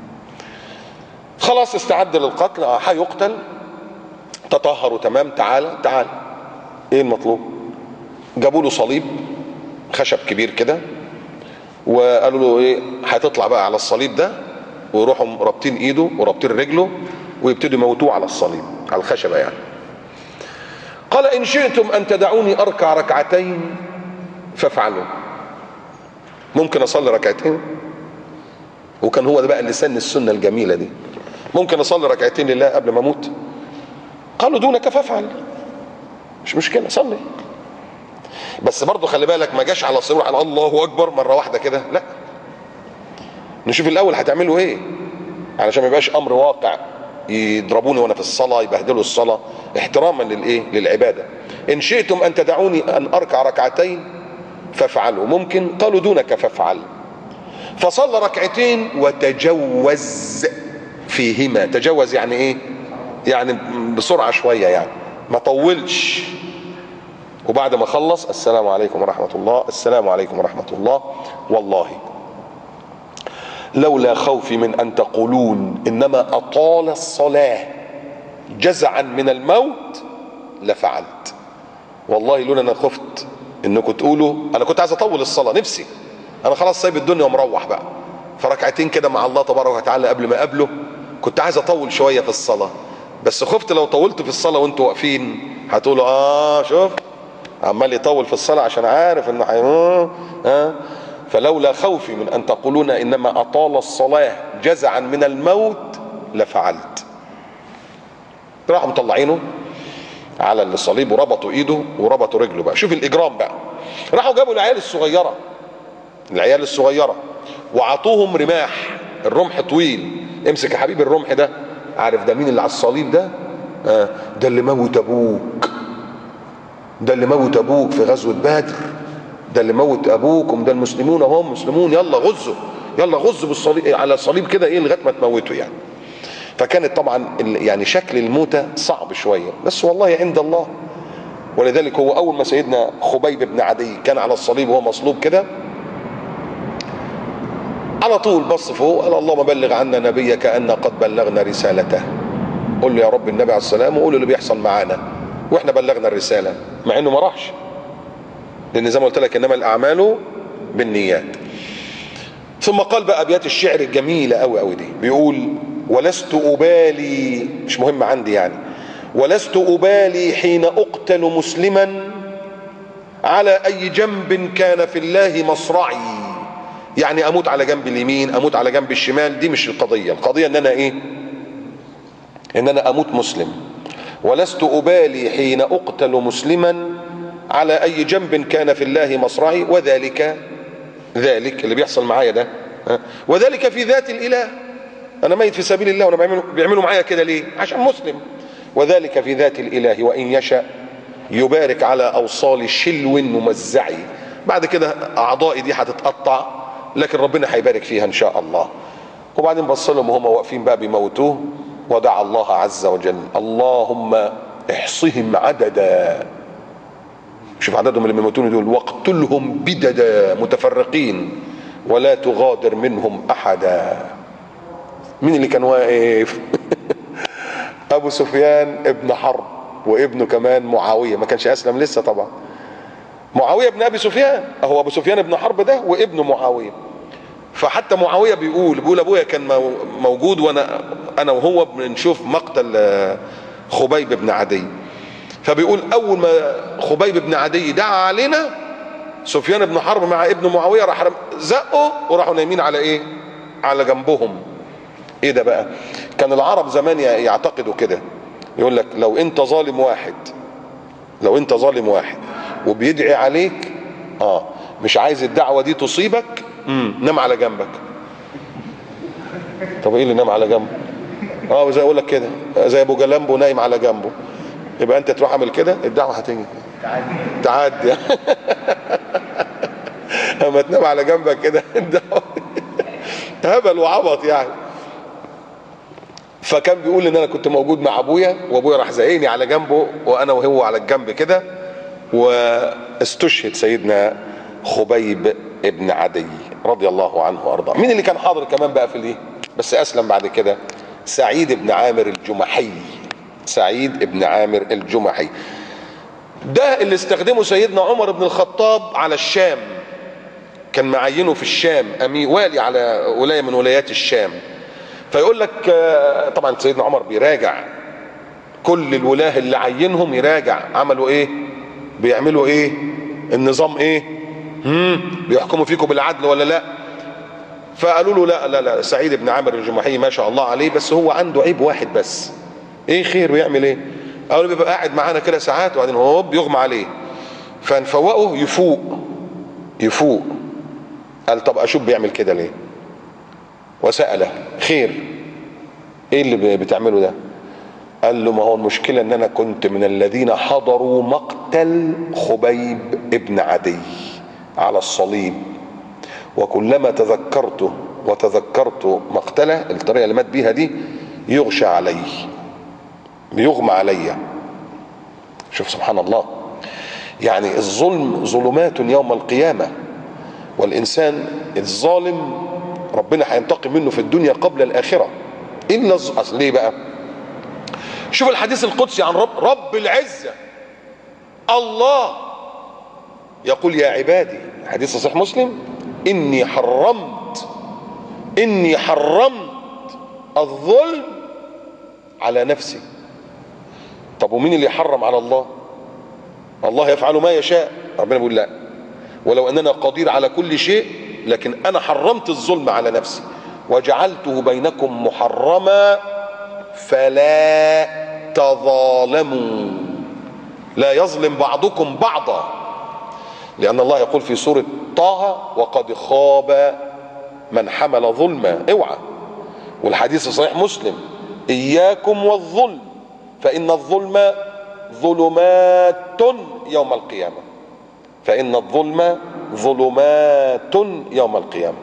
خلاص استعد للقتل، هيقتل، تطهروا تمام، تعالى ايه المطلوب؟ جابوا له صليب خشب كبير كده وقالوا له ايه؟ هتطلع بقى على الصليب ده، ويروحوا رابطين ايده ورابطين رجله ويبتدوا يموتوه على الصليب على الخشبه يعني. قال ان شئتم ان تدعوني اركع ركعتين فافعلوا. ممكن اصلي ركعتين؟ وكان هو ده بقى اللي سن السنه الجميله دي. ممكن اصلي ركعتين لله قبل ما اموت؟ قالوا دونك فافعل، مش مشكله صلي. بس برضه خلي بالك ما جاش على صلاه على الله اكبر مره واحده كده، لا، نشوف الاول هتعملوا ايه علشان ما يبقاش امر واقع يضربوني وانا في الصلاه، يبهدلوا الصلاه، احتراما للايه؟ للعباده. ان شئتم ان تدعوني ان اركع ركعتين فافعلوا. ممكن؟ قالوا دونك فافعل. فصلى ركعتين وتجوز فيهما. تجوز يعني ايه؟ يعني بسرعه شويه يعني، ما طولش. وبعد ما خلص السلام عليكم ورحمه الله، السلام عليكم ورحمه الله، والله لولا خوفي من ان تقولون انما اطال الصلاه جزعا من الموت لفعلت. والله لولا انا خفت انكم تقولوا انا كنت عايز اطول الصلاه، نفسي انا خلاص سايب الدنيا ومروح بقى، فركعتين كده مع الله تبارك وتعالى قبل ما اقابله كنت عايز اطول شويه في الصلاه، بس خفت لو طولت في الصلاه وانتوا واقفين هتقولوا شوف عمال يطول في الصلاه عشان عارف انه فلولا خوفي من ان تقولون انما اطال الصلاه جزعا من الموت لفعلت. راحوا مطلعينه على الصليب وربطوا ايده وربطوا رجله. بقى شوف الاجرام بقى. راحوا جابوا العيال الصغيره وعطوهم رماح، الرمح طويل، امسك يا حبيبي الرمح ده، عارف ده مين اللي على الصليب ده؟ ده اللي موت ابوك، ده اللي موت ابوك في غزوه بدر، ده اللي موت ابوكم، ده المسلمون هم مسلمون، يلا غزوا بالصليب على الصليب كده ايه لغايه ما تموتوا يعني. فكانت طبعا يعني شكل الموتة صعب شويه، بس والله عند الله. ولذلك هو اول ما سيدنا خبيب بن عدي كان على الصليب وهو مصلوب كده، على طول بص فوق قال اللهم بلغ عنا نبيك أن قد بلغنا رسالته. قول له يا رب النبي عليه السلام وقول له اللي بيحصل معانا واحنا بلغنا الرساله، مع انه ما راحش، لان زي ما قلت لك انما الاعمال بالنيات. ثم قال بقى ابيات الشعر الجميله قوي قوي دي، بيقول ولست ابالي، مش مهم عندي يعني، ولست ابالي حين اقتل مسلما على اي جنب كان في الله مصرعي. يعني اموت على جنب اليمين اموت على جنب الشمال، دي مش القضيه. القضيه ان انا ايه؟ ان انا اموت مسلم. ولست ابالي حين اقتل مسلما على اي جنب كان في الله مصرعي، وذلك اللي بيحصل معايا ده وذلك في ذات الاله. انا ميت في سبيل الله، وانا بيعملوا معايا كده ليه؟ عشان مسلم. وذلك في ذات الاله وان يشاء يبارك على اوصال شلو ممزعي. بعد كده اعضائي دي هتتقطع، لكن ربنا هيبارك فيها ان شاء الله. وبعدين بص لهم وهم واقفين بقى بيموتوه، ودعا الله عز وجل: اللهم احصهم عددا. شوف عددهم اللي بيموتون دول: واقتلهم بددا متفرقين ولا تغادر منهم احدا. مين اللي كان واقف؟ ابو سفيان ابن حرب، وابنه كمان معاويه، ما كانش اسلم لسه طبعا. معاويه ابن ابي سفيان، هو ابو سفيان ابن حرب ده وابنه معاويه. فحتى معاويه بيقول ابويا كان موجود، وانا وهو بنشوف مقتل خبيب بن عدي. فبيقول اول ما خبيب بن عدي دعا علينا، سفيان بن حرب مع ابن معاويه راح زقوا وراحوا نايمين على ايه؟ على جنبهم. ايه ده بقى؟ كان العرب زمان يعتقدوا كده، يقول لك لو انت ظالم واحد وبيدعي عليك، مش عايز الدعوه دي تصيبك، نام على جنبك. طب ايه اللي نام على جنبه؟ زي اقول لك كده، زي ابو جلامبو نايم على جنبه، يبقى انت تروح اعمل كده الدعوه هتيجي تعدي. اما تنام على جنبك كده الدعوه هبل وعبط يعني. فكان بيقول ان انا كنت موجود مع ابويا، وابويا راح زقني على جنبه وانا وهو على الجنب كده، واستشهد سيدنا خبيب ابن عدي رضي الله عنه وارضاه. مين اللي كان حاضر كمان بقى في دي بس اسلم بعد كده؟ سعيد بن عامر الجمحي. سعيد بن عامر الجمحي ده اللي استخدمه سيدنا عمر بن الخطاب على الشام، كان معينه في الشام والي على ولايه من ولايات الشام. فيقول لك طبعا سيدنا عمر بيراجع كل الولاه اللي عينهم، يراجع عملوا ايه، بيعملوا ايه، النظام ايه، بيحكموا فيكم بالعدل ولا لا. فقالوا له لا سعيد بن عامر الجمحي ما شاء الله عليه، بس هو عنده عيب واحد بس. ايه خير ويعمل ايه؟ قالوا بيبقى قاعد معانا كده ساعات وبعدين هوب يغمى عليه، فنفوقه يفوق. قال طب اشوف بيعمل كده ليه، وسأله خير ايه اللي بتعمله ده؟ قال له ما هو المشكلة ان انا كنت من الذين حضروا مقتل خبيب ابن عدي على الصليب، وكلما تذكرت مقتله الطريقة اللي مات بيها دي يغشى علي، بيغمى علي. شوف سبحان الله، يعني الظلم ظلمات يوم القيامة، والإنسان الظالم ربنا هينتقم منه في الدنيا قبل الآخرة. إلا أصل ليه بقى؟ شوف الحديث القدسي عن رب العزة الله يقول: يا عبادي، حديث صحيح مسلم: إني حرمت الظلم على نفسي. طب ومين اللي يحرم على الله؟ الله يفعل ما يشاء. ربنا بيقول لا، ولو أننا قدير على كل شيء، لكن أنا حرمت الظلم على نفسي وجعلته بينكم محرما فلا تظالموا، لا يظلم بعضكم بعضا، لأن الله يقول في سورة طه: وقد خاب من حمل ظلما. اوعى. والحديث صحيح مسلم: إياكم والظلم فإن الظلم ظلمات يوم القيامة. فإن الظلم ظلمات يوم القيامة.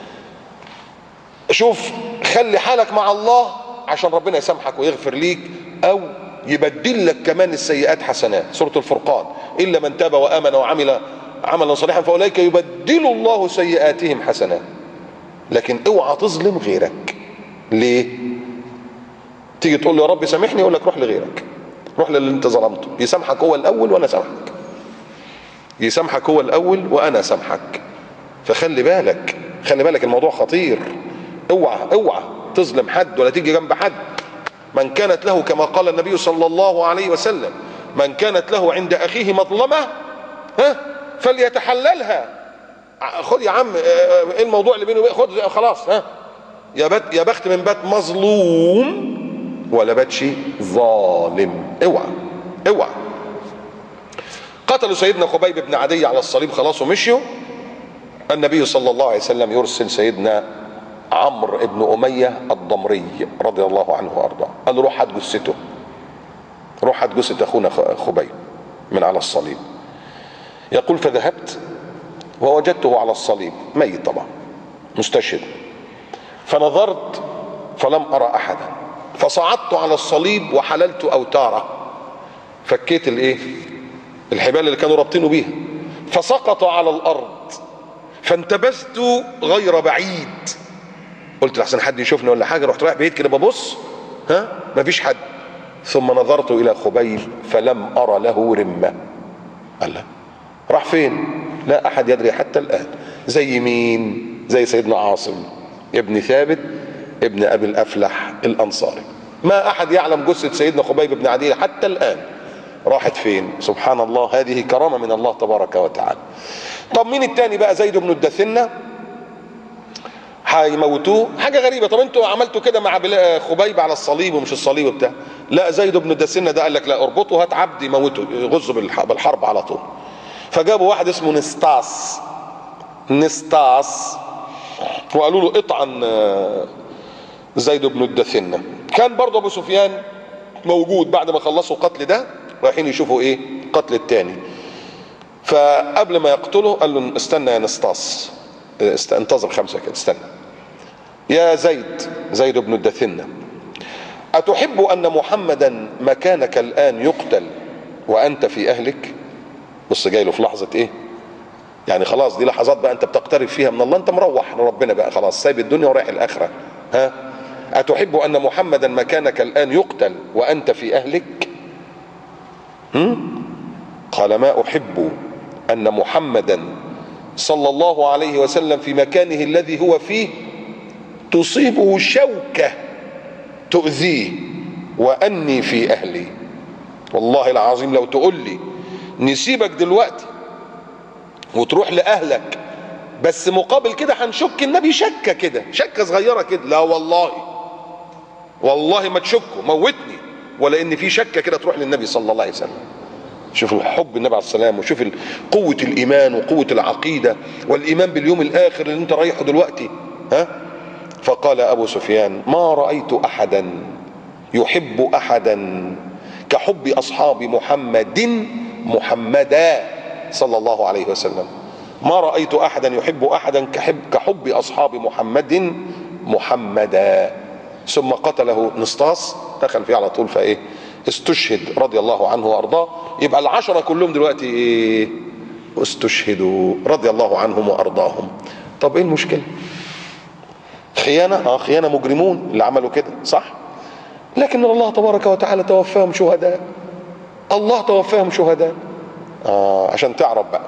شوف، خلي حالك مع الله عشان ربنا يسامحك ويغفر ليك، أو يبدل لك كمان السيئات حسنات. سورة الفرقان: إلا من تاب وآمن وعمل عملا صالحا فأولئك يبدل الله سيئاتهم حسنات. لكن اوعى تظلم غيرك. ليه؟ تيجي تقول له يا رب سامحني، يقول لك روح لغيرك، روح للي انت ظلمته. يسامحك هو الأول وأنا سامحك، يسامحك هو الأول وأنا سامحك. فخلي بالك، خلي بالك، الموضوع خطير. اوعى تظلم حد ولا تيجي جنب حد. من كانت له، كما قال النبي صلى الله عليه وسلم: من كانت له عند أخيه مظلمة فليتحللها. خد يا عم، ايه الموضوع اللي بينه وبين، خد خلاص. يا بخت من بات مظلوم ولا باتش ظالم. اوعى. قتلوا سيدنا خبيب بن عدي على الصليب خلاص ومشيوا. النبي صلى الله عليه وسلم يرسل سيدنا عمرو بن أمية الضمري رضي الله عنه وارضاه، قال له روح هات جثته، روح هات جثة اخونا خبيب من على الصليب. يقول فذهبت ووجدته على الصليب ميت طبعا مستشهد، فنظرت فلم ارى احدا، فصعدت على الصليب وحللت اوتاره، فكيت الايه الحبال اللي كانوا رابطينه بيها، فسقط على الارض، فانتبذت غير بعيد، قلت لحسن حد يشوفني ولا حاجه، رحت رايح بعيد كده ببص، ها مفيش حد، ثم نظرت الى خبيب فلم ارى له رمه. الله، راح فين؟ لا احد يدري حتى الان. زي مين؟ زي سيدنا عاصم ابن ثابت ابن ابي الافلح الانصاري، ما احد يعلم جثة سيدنا خبيب بن عدي حتى الان راحت فين. سبحان الله، هذه كرامة من الله تبارك وتعالى. طب مين التاني بقى؟ زيد بن الدثنة، هيموتوه، حاجة غريبة. طب انتوا عملتوا كده مع خبيب على الصليب ومش الصليب وبتاع، لا زيد بن الدثنة ده قال لك لا، اربطه هات عبد يموته يغزه بالحرب على طول. فجابوا واحد اسمه نسطاس وقالوا له اطعن زيد بن الدثنة. كان برضه ابو سفيان موجود بعد ما خلصوا قتل ده، رايحين يشوفوا ايه قتل التاني. فقبل ما يقتله قال له استنى يا نسطاس، انتظر 5 كده، استنى يا زيد بن الدثنة، أتحب أن محمدا مكانك الآن يقتل وأنت في أهلك؟ بص جاي له في لحظة إيه يعني، خلاص دي لحظات بقى أنت بتقترب فيها من الله، أنت مروح لربنا بقى خلاص، سايب الدنيا ورايح الآخرة. ها، أتحب أن محمدا مكانك الآن يقتل وأنت في أهلك؟ قال ما أحب أن محمدا صلى الله عليه وسلم في مكانه الذي هو فيه تصيبه شوكة تؤذيه وأني في أهلي. والله العظيم لو تقول لي نسيبك دلوقتي وتروح لأهلك، بس مقابل كده هنشك النبي شكة كده، شكة صغيرة كده، لا والله ما تشكه، موتني، ولا ان في شكة كده تروح للنبي صلى الله عليه وسلم. شوفوا حب النبي عليه السلام، وشوف قوة الإيمان وقوة العقيدة والإيمان باليوم الآخر اللي انت رايحه دلوقتي. ها، فقال أبو سفيان ما رأيت أحدا يحب أحدا كحب أصحاب محمدا صلى الله عليه وسلم، ما رأيت أحدا يحب أحدا كحب أصحاب محمدا. ثم قتله نسطاس، دخل فيه على طول، فإيه استشهد رضي الله عنه وأرضاه. يبقى ال10 كلهم دلوقتي إيه؟ استشهدوا رضي الله عنهم وأرضاهم. طب إيه المشكلة؟ خيانة، خيانة، مجرمون اللي عملوا كده، صح؟ لكن الله تبارك وتعالى توفاهم شهداء، الله توفاهم شهداء. عشان تعرف بقى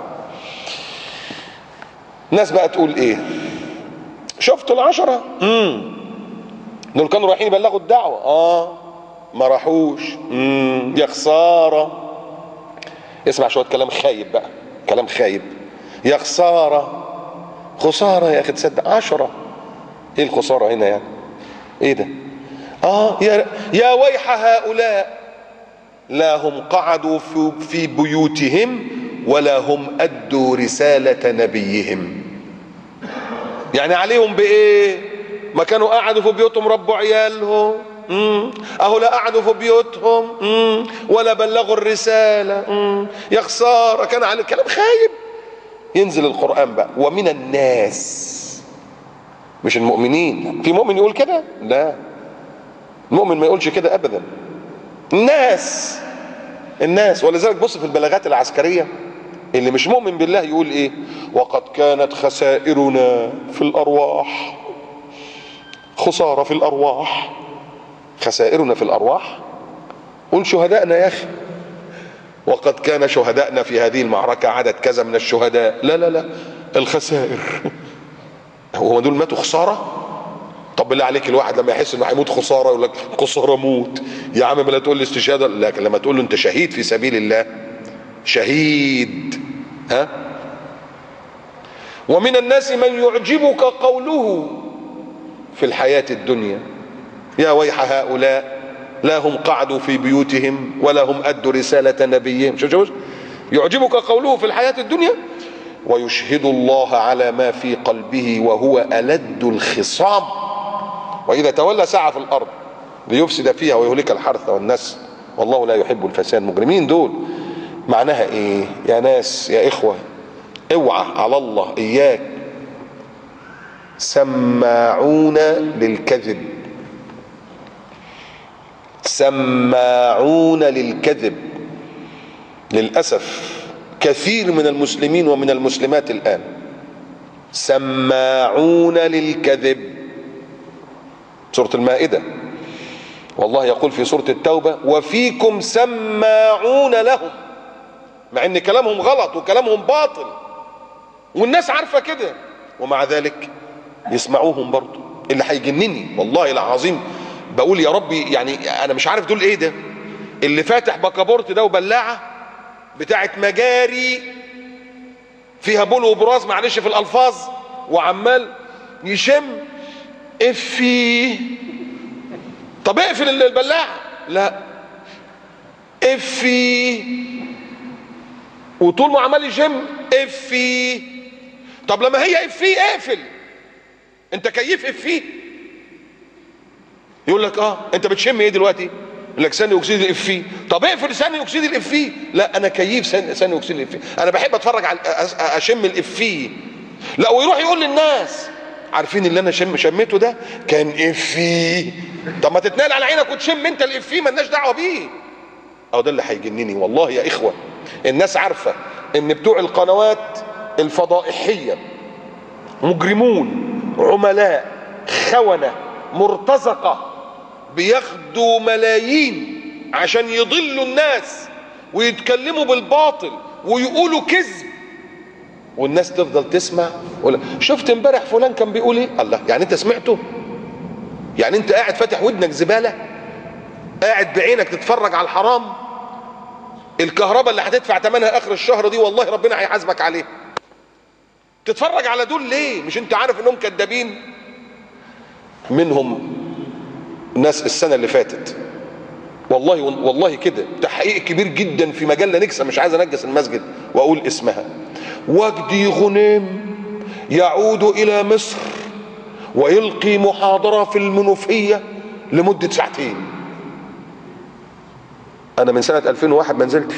الناس بقى تقول ايه، شفتوا ال10 دول كانوا رايحين يبلغوا الدعوة، ما راحوش، يا خسارة. اسمع شوية كلام خايب بقى، كلام خايب، يا خسارة، خسارة يا اخي تصدق 10. ايه الخسارة هنا يعني؟ ايه ده؟ يا ويح هؤلاء لا هم قعدوا في بيوتهم ولا هم أدوا رسالة نبيهم. يعني عليهم بإيه؟ ما كانوا قعدوا في بيوتهم ربوا عيالهم، أهو لا قعدوا في بيوتهم ولا بلغوا الرسالة. يا خسارة، كان على كلام خايب. ينزل القرآن بقى ومن الناس، مش المؤمنين. في مؤمن يقول كده؟ لا، المؤمن ما يقولش كده أبدا. الناس. ولذلك بص في البلاغات العسكرية، اللي مش مؤمن بالله يقول ايه؟ وقد كانت خسائرنا في الأرواح. خسارة في الأرواح، خسائرنا في الأرواح. قول شهدائنا يا أخي، وقد كان شهدائنا في هذه المعركة عدد كذا من الشهداء. لا الخسائر. هو دول ماتوا خسارة؟ طب بالله عليك الواحد لما يحس انه هيموت خساره يقول لك خساره موت يا عم، ما لا تقول لي استشهاد، لكن لما تقول له انت شهيد في سبيل الله، شهيد. ها، ومن الناس من يعجبك قوله في الحياة الدنيا يا ويح هؤلاء لا هم قعدوا في بيوتهم ولا هم أدوا رسالة نبيهم. شوف يعجبك قوله في الحياة الدنيا ويشهد الله على ما في قلبه وهو ألد الخصام، وإذا تولى سعى في الأرض ليفسد فيها ويهلك الحرث والنسل والله لا يحب الفساد. المجرمين دول معناها ايه يا ناس يا إخوة؟ اوعى على الله إياك، سماعون للكذب، سماعون للكذب. للأسف كثير من المسلمين ومن المسلمات الآن سماعون للكذب. سورة المائدة والله يقول في سورة التوبة وفيكم سماعون لهم، مع ان كلامهم غلط وكلامهم باطل والناس عارفة كده، ومع ذلك يسمعوهم برضو. اللي هيجنني والله العظيم بقول يا ربي، يعني انا مش عارف دول ايه ده، اللي فاتح بكابورت ده وبلاعة بتاعت مجاري فيها بول وبراز، معلش في الالفاظ، وعمال يشم افي. طب اقفل البلاعة، لا افي، وطول ما عمال يشم افي. طب لما هي افي اقفل، انت كيف افي؟ يقول لك انت بتشم ايه دلوقتي؟ يقول لك ثاني اكسيد الافي. طب اقفل ثاني اكسيد الافي. لا انا كيف ثاني اكسيد الافي، انا بحب اتفرج على اشم الافي. لا ويروح يقول للناس عارفين اللي انا شميته ده كان افي. طب ما تتنال على عينك وتشم انت الافي، مالناش دعوه بيه. ده اللي هيجنني والله يا اخوه. الناس عارفه ان بتوع القنوات الفضائحيه مجرمون، عملاء، خونه، مرتزقه، بياخدوا ملايين عشان يضلوا الناس ويتكلموا بالباطل ويقولوا كذب، والناس تفضل تسمع. ولا شفت امبارح فلان كان بيقول ايه؟ الله، يعني انت سمعته؟ يعني انت قاعد فاتح ودنك زباله، قاعد بعينك تتفرج على الحرام؟ الكهرباء اللي هتدفع ثمنها اخر الشهر دي والله ربنا هيحاسبك عليه. تتفرج على دول ليه؟ مش انت عارف انهم كذابين؟ منهم ناس السنه اللي فاتت والله كده تحقيق كبير جدا في مجله نكسه، مش عايز انجس المسجد واقول اسمها، وجدي غنيم يعود الى مصر ويلقي محاضره في المنوفيه لمده ساعتين. انا من سنه 2001 ما نزلتش.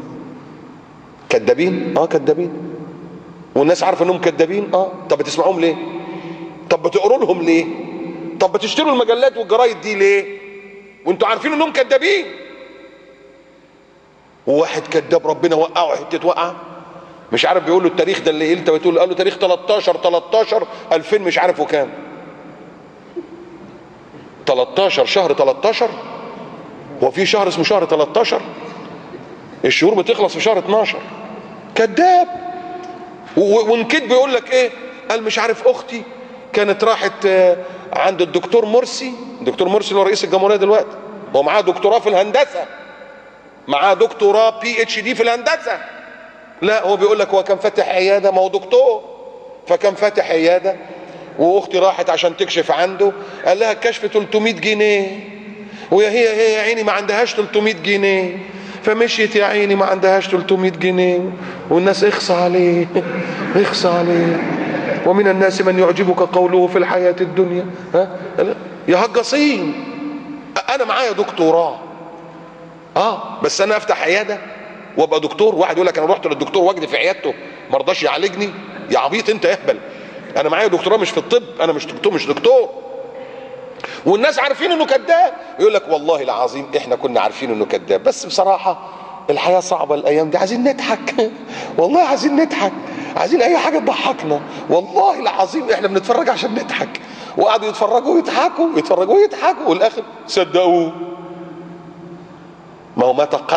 كذابين؟ كذابين، والناس عارفه انهم كذابين. طب بتسمعوهم ليه؟ طب بتقروا لهم ليه؟ طب بتشتروا المجلات والجرايد دي ليه وانتوا عارفين انهم كذابين؟ وواحد كذاب ربنا وقعه حته وقعه، مش عارف بيقول له التاريخ ده اللي انت بتقول، قال له تاريخ 13 2000 مش عارف وكام، 13 شهر 13. هو في شهر اسمه شهر 13؟ الشهور بتخلص في شهر 12. كذاب. ونكد بيقول لك ايه؟ قال مش عارف اختي كانت راحت عند الدكتور مرسي. الدكتور مرسي اللي هو رئيس الجمهوريه دلوقتي، هو معاه دكتوراه في الهندسه، معاه دكتوراه PhD في الهندسه. لا هو بيقول لك هو كان فاتح عياده، ما هو دكتور فكان فاتح عياده، واختي راحت عشان تكشف عنده، قال لها الكشف 300 جنيه، وهي يا عيني ما عندهاش 300 جنيه، فمشيت يا عيني ما عندهاش 300 جنيه، والناس اخصى عليه اخصى عليه. ومن الناس من يعجبك قوله في الحياة الدنيا يا هجاصين. انا معايا دكتوراه بس انا افتح عيادة وابقى دكتور؟ واحد يقول لك انا رحت للدكتور واجدي في عيادته ما رضاش يعالجني. يا عبيط انت اهبل، انا معايا دكتوراه مش في الطب، انا مش دكتور. والناس عارفين انه كذاب. يقول لك والله العظيم احنا كنا عارفين انه كذاب، بس بصراحة الحياة صعبة الايام دي، عايزين نضحك والله عايزين نضحك، عايزين اي حاجة تضحكنا. والله العظيم احنا بنتفرج عشان نضحك، وقعدوا يتفرجوا ويضحكوا والاخر صدقوه. ما هو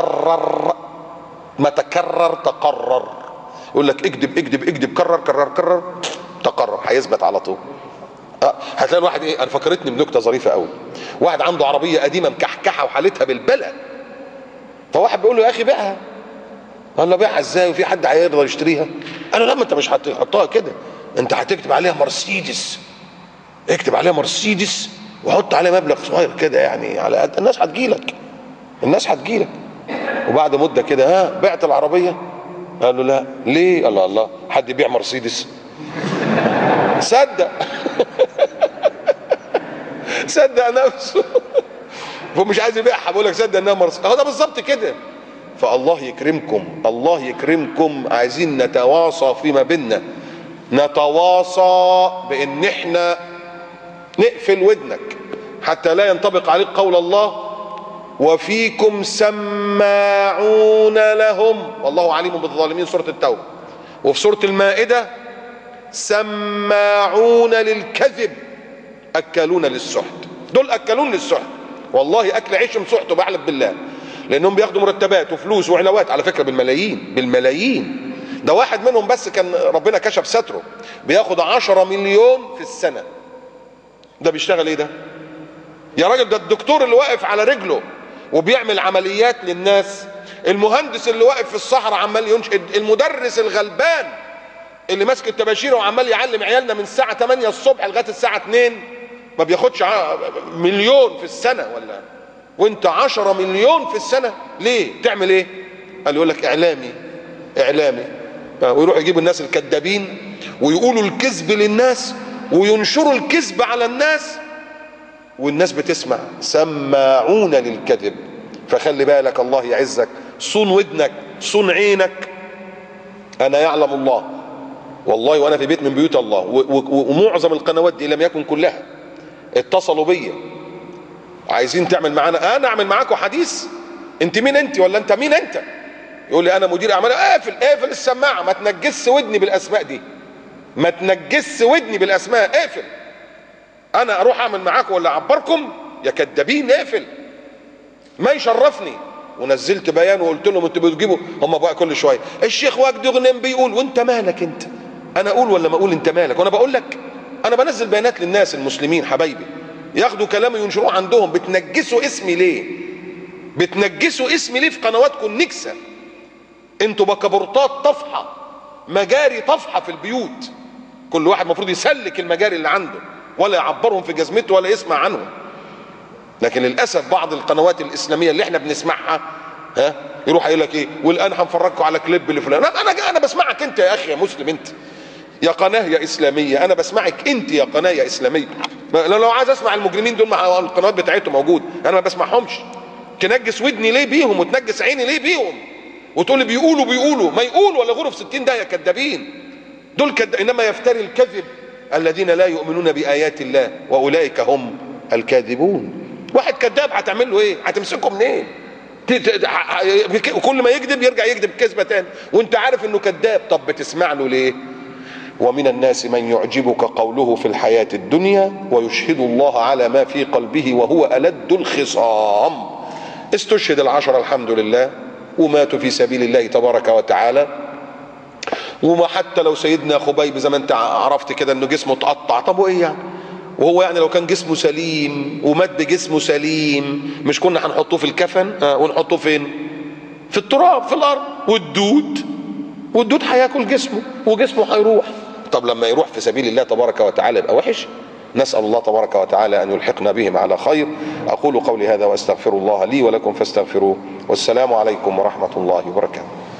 ما تكرر تقرر. يقول لك اكذب كرر تقرر، هيثبت على طول. هتلاقي الواحد انا فكرتني بنكته ظريفه قوي. واحد عنده عربيه قديمه مكحكحه وحالتها بالبلى، فواحد بيقول له يا اخي بيعها. قال له بيعها ازاي وفي حد هيقدر يشتريها؟ قال له لا، ما انت مش هتحطها كده، انت هتكتب عليها مرسيدس، اكتب عليها مرسيدس وحط عليها مبلغ صغير كده، يعني على قد الناس هتجيلك. وبعد مده كده بعت العربيه قال له لا. ليه؟ قال له الله، حد يبيع مرسيدس؟ صدق. صدق نفسه. هو مش عايز يبيعها، بقول لك صدق انها مرسيدس. اهو ده بالظبط كده. فالله يكرمكم، الله يكرمكم. عايزين نتواصى فيما بيننا، نتواصى بان احنا نقفل ودنك حتى لا ينطبق عليك قول الله وفيكم سماعون لهم والله عليم بالظالمين، سورة التوبة. وفي سورة المائدة سماعون للكذب أكلون للسحت. دول أكلون للسحت، والله أكل عيشهم سحت، وبحلف بالله، لأنهم بياخدوا مرتبات وفلوس وعلاوات على فكرة بالملايين، بالملايين. ده واحد منهم بس كان ربنا كشف ستره بياخد 10 مليون في السنة. ده بيشتغل ايه ده يا راجل؟ ده الدكتور اللي واقف على رجله وبيعمل عمليات للناس، المهندس اللي واقف في الصحراء عمال ينشئ، المدرس الغلبان اللي ماسك الطباشير وعمال يعلم عيالنا من الساعة 8 الصبح لغاية الساعة 2 ما بياخدش مليون في السنة ولا؟ وانت 10 مليون في السنة ليه؟ تعمل ايه؟ قال يقول لك اعلامي، اعلامي. ويروح يجيب الناس الكذابين ويقولوا الكذب للناس وينشروا الكذب على الناس والناس بتسمع. سماعون للكذب. فخلي بالك، الله يعزك، صون ودنك، صون عينك. انا يعلم الله والله وانا في بيت من بيوت الله، ومعظم القنوات دي لم يكن كلها اتصلوا بيا عايزين تعمل معانا، انا اعمل معاكم حديث. انت مين انت؟ ولا انت مين انت؟ يقول لي انا مدير اعمال. اقفل السماعه، ما تنجس ودني بالاسماء دي، ما تنجس ودني بالاسماء، اقفل. انا اروح اعمل معاكم ولا اعبركم يا كدابين؟ اقفل. ما يشرفني. ونزلت بيان وقلت لهم انتوا بتجيبوا، هم بقى كل شويه الشيخ وجدي غنيم بيقول، وانت مالك انت؟ انا اقول ولا ما اقول؟ انت مالك؟ وانا بقول لك، انا بنزل بيانات للناس المسلمين حبايبي، ياخدوا كلامي ينشروه عندهم. بتنجسوا اسمي ليه؟ بتنجسوا اسمي ليه في قنواتكم النكسه؟ انتوا بكبرطات طفحه، مجاري طفحه في البيوت. كل واحد المفروض يسلك المجاري اللي عنده، ولا يعبرهم في جزمته ولا يسمع عنهم. لكن للاسف بعض القنوات الاسلاميه اللي احنا بنسمعها يروح يقول لك ايه، والان هنفرجكم على كليب لفلان. انا بسمعك انت يا اخي يا مسلم، انت يا قناه يا اسلاميه، انا بسمعك انت يا قناه يا اسلاميه. لو عايز اسمع المجرمين دول، مع القنوات بتاعتهم موجود، انا ما بسمعهمش. تنجس ودني ليه بيهم وتنجس عيني ليه بيهم وتقول لي بيقولوا ما يقولوا ولا غرف 60 ده يا كذابين دول انما يفتري الكذب الذين لا يؤمنون بايات الله واولئك هم الكاذبون. واحد كذاب هتعمل له ايه؟ هتمسكه منين؟ كل ما يكذب يرجع يكذب كذبه تاني وانت عارف انه كذاب. طب بتسمع له ليه؟ ومن الناس من يعجبك قوله في الحياه الدنيا ويشهد الله على ما في قلبه وهو ألد الخصام. استشهد العشرة الحمد لله وماتوا في سبيل الله تبارك وتعالى. وما حتى لو سيدنا خبيب زي ما انت عرفت كده انه جسمه اتقطع، طب وايه يعني؟ وهو يعني لو كان جسمه سليم ومات بجسمه سليم مش كنا هنحطوه في الكفن ونحطوه فين؟ في التراب في الارض. والدود هياكل جسمه وجسمه هيروح. طب لما يروح في سبيل الله تبارك وتعالى يبقى وحش؟ نسأل الله تبارك وتعالى أن يلحقنا بهم على خير. أقول قولي هذا وأستغفر الله لي ولكم فاستغفروه، والسلام عليكم ورحمة الله وبركاته.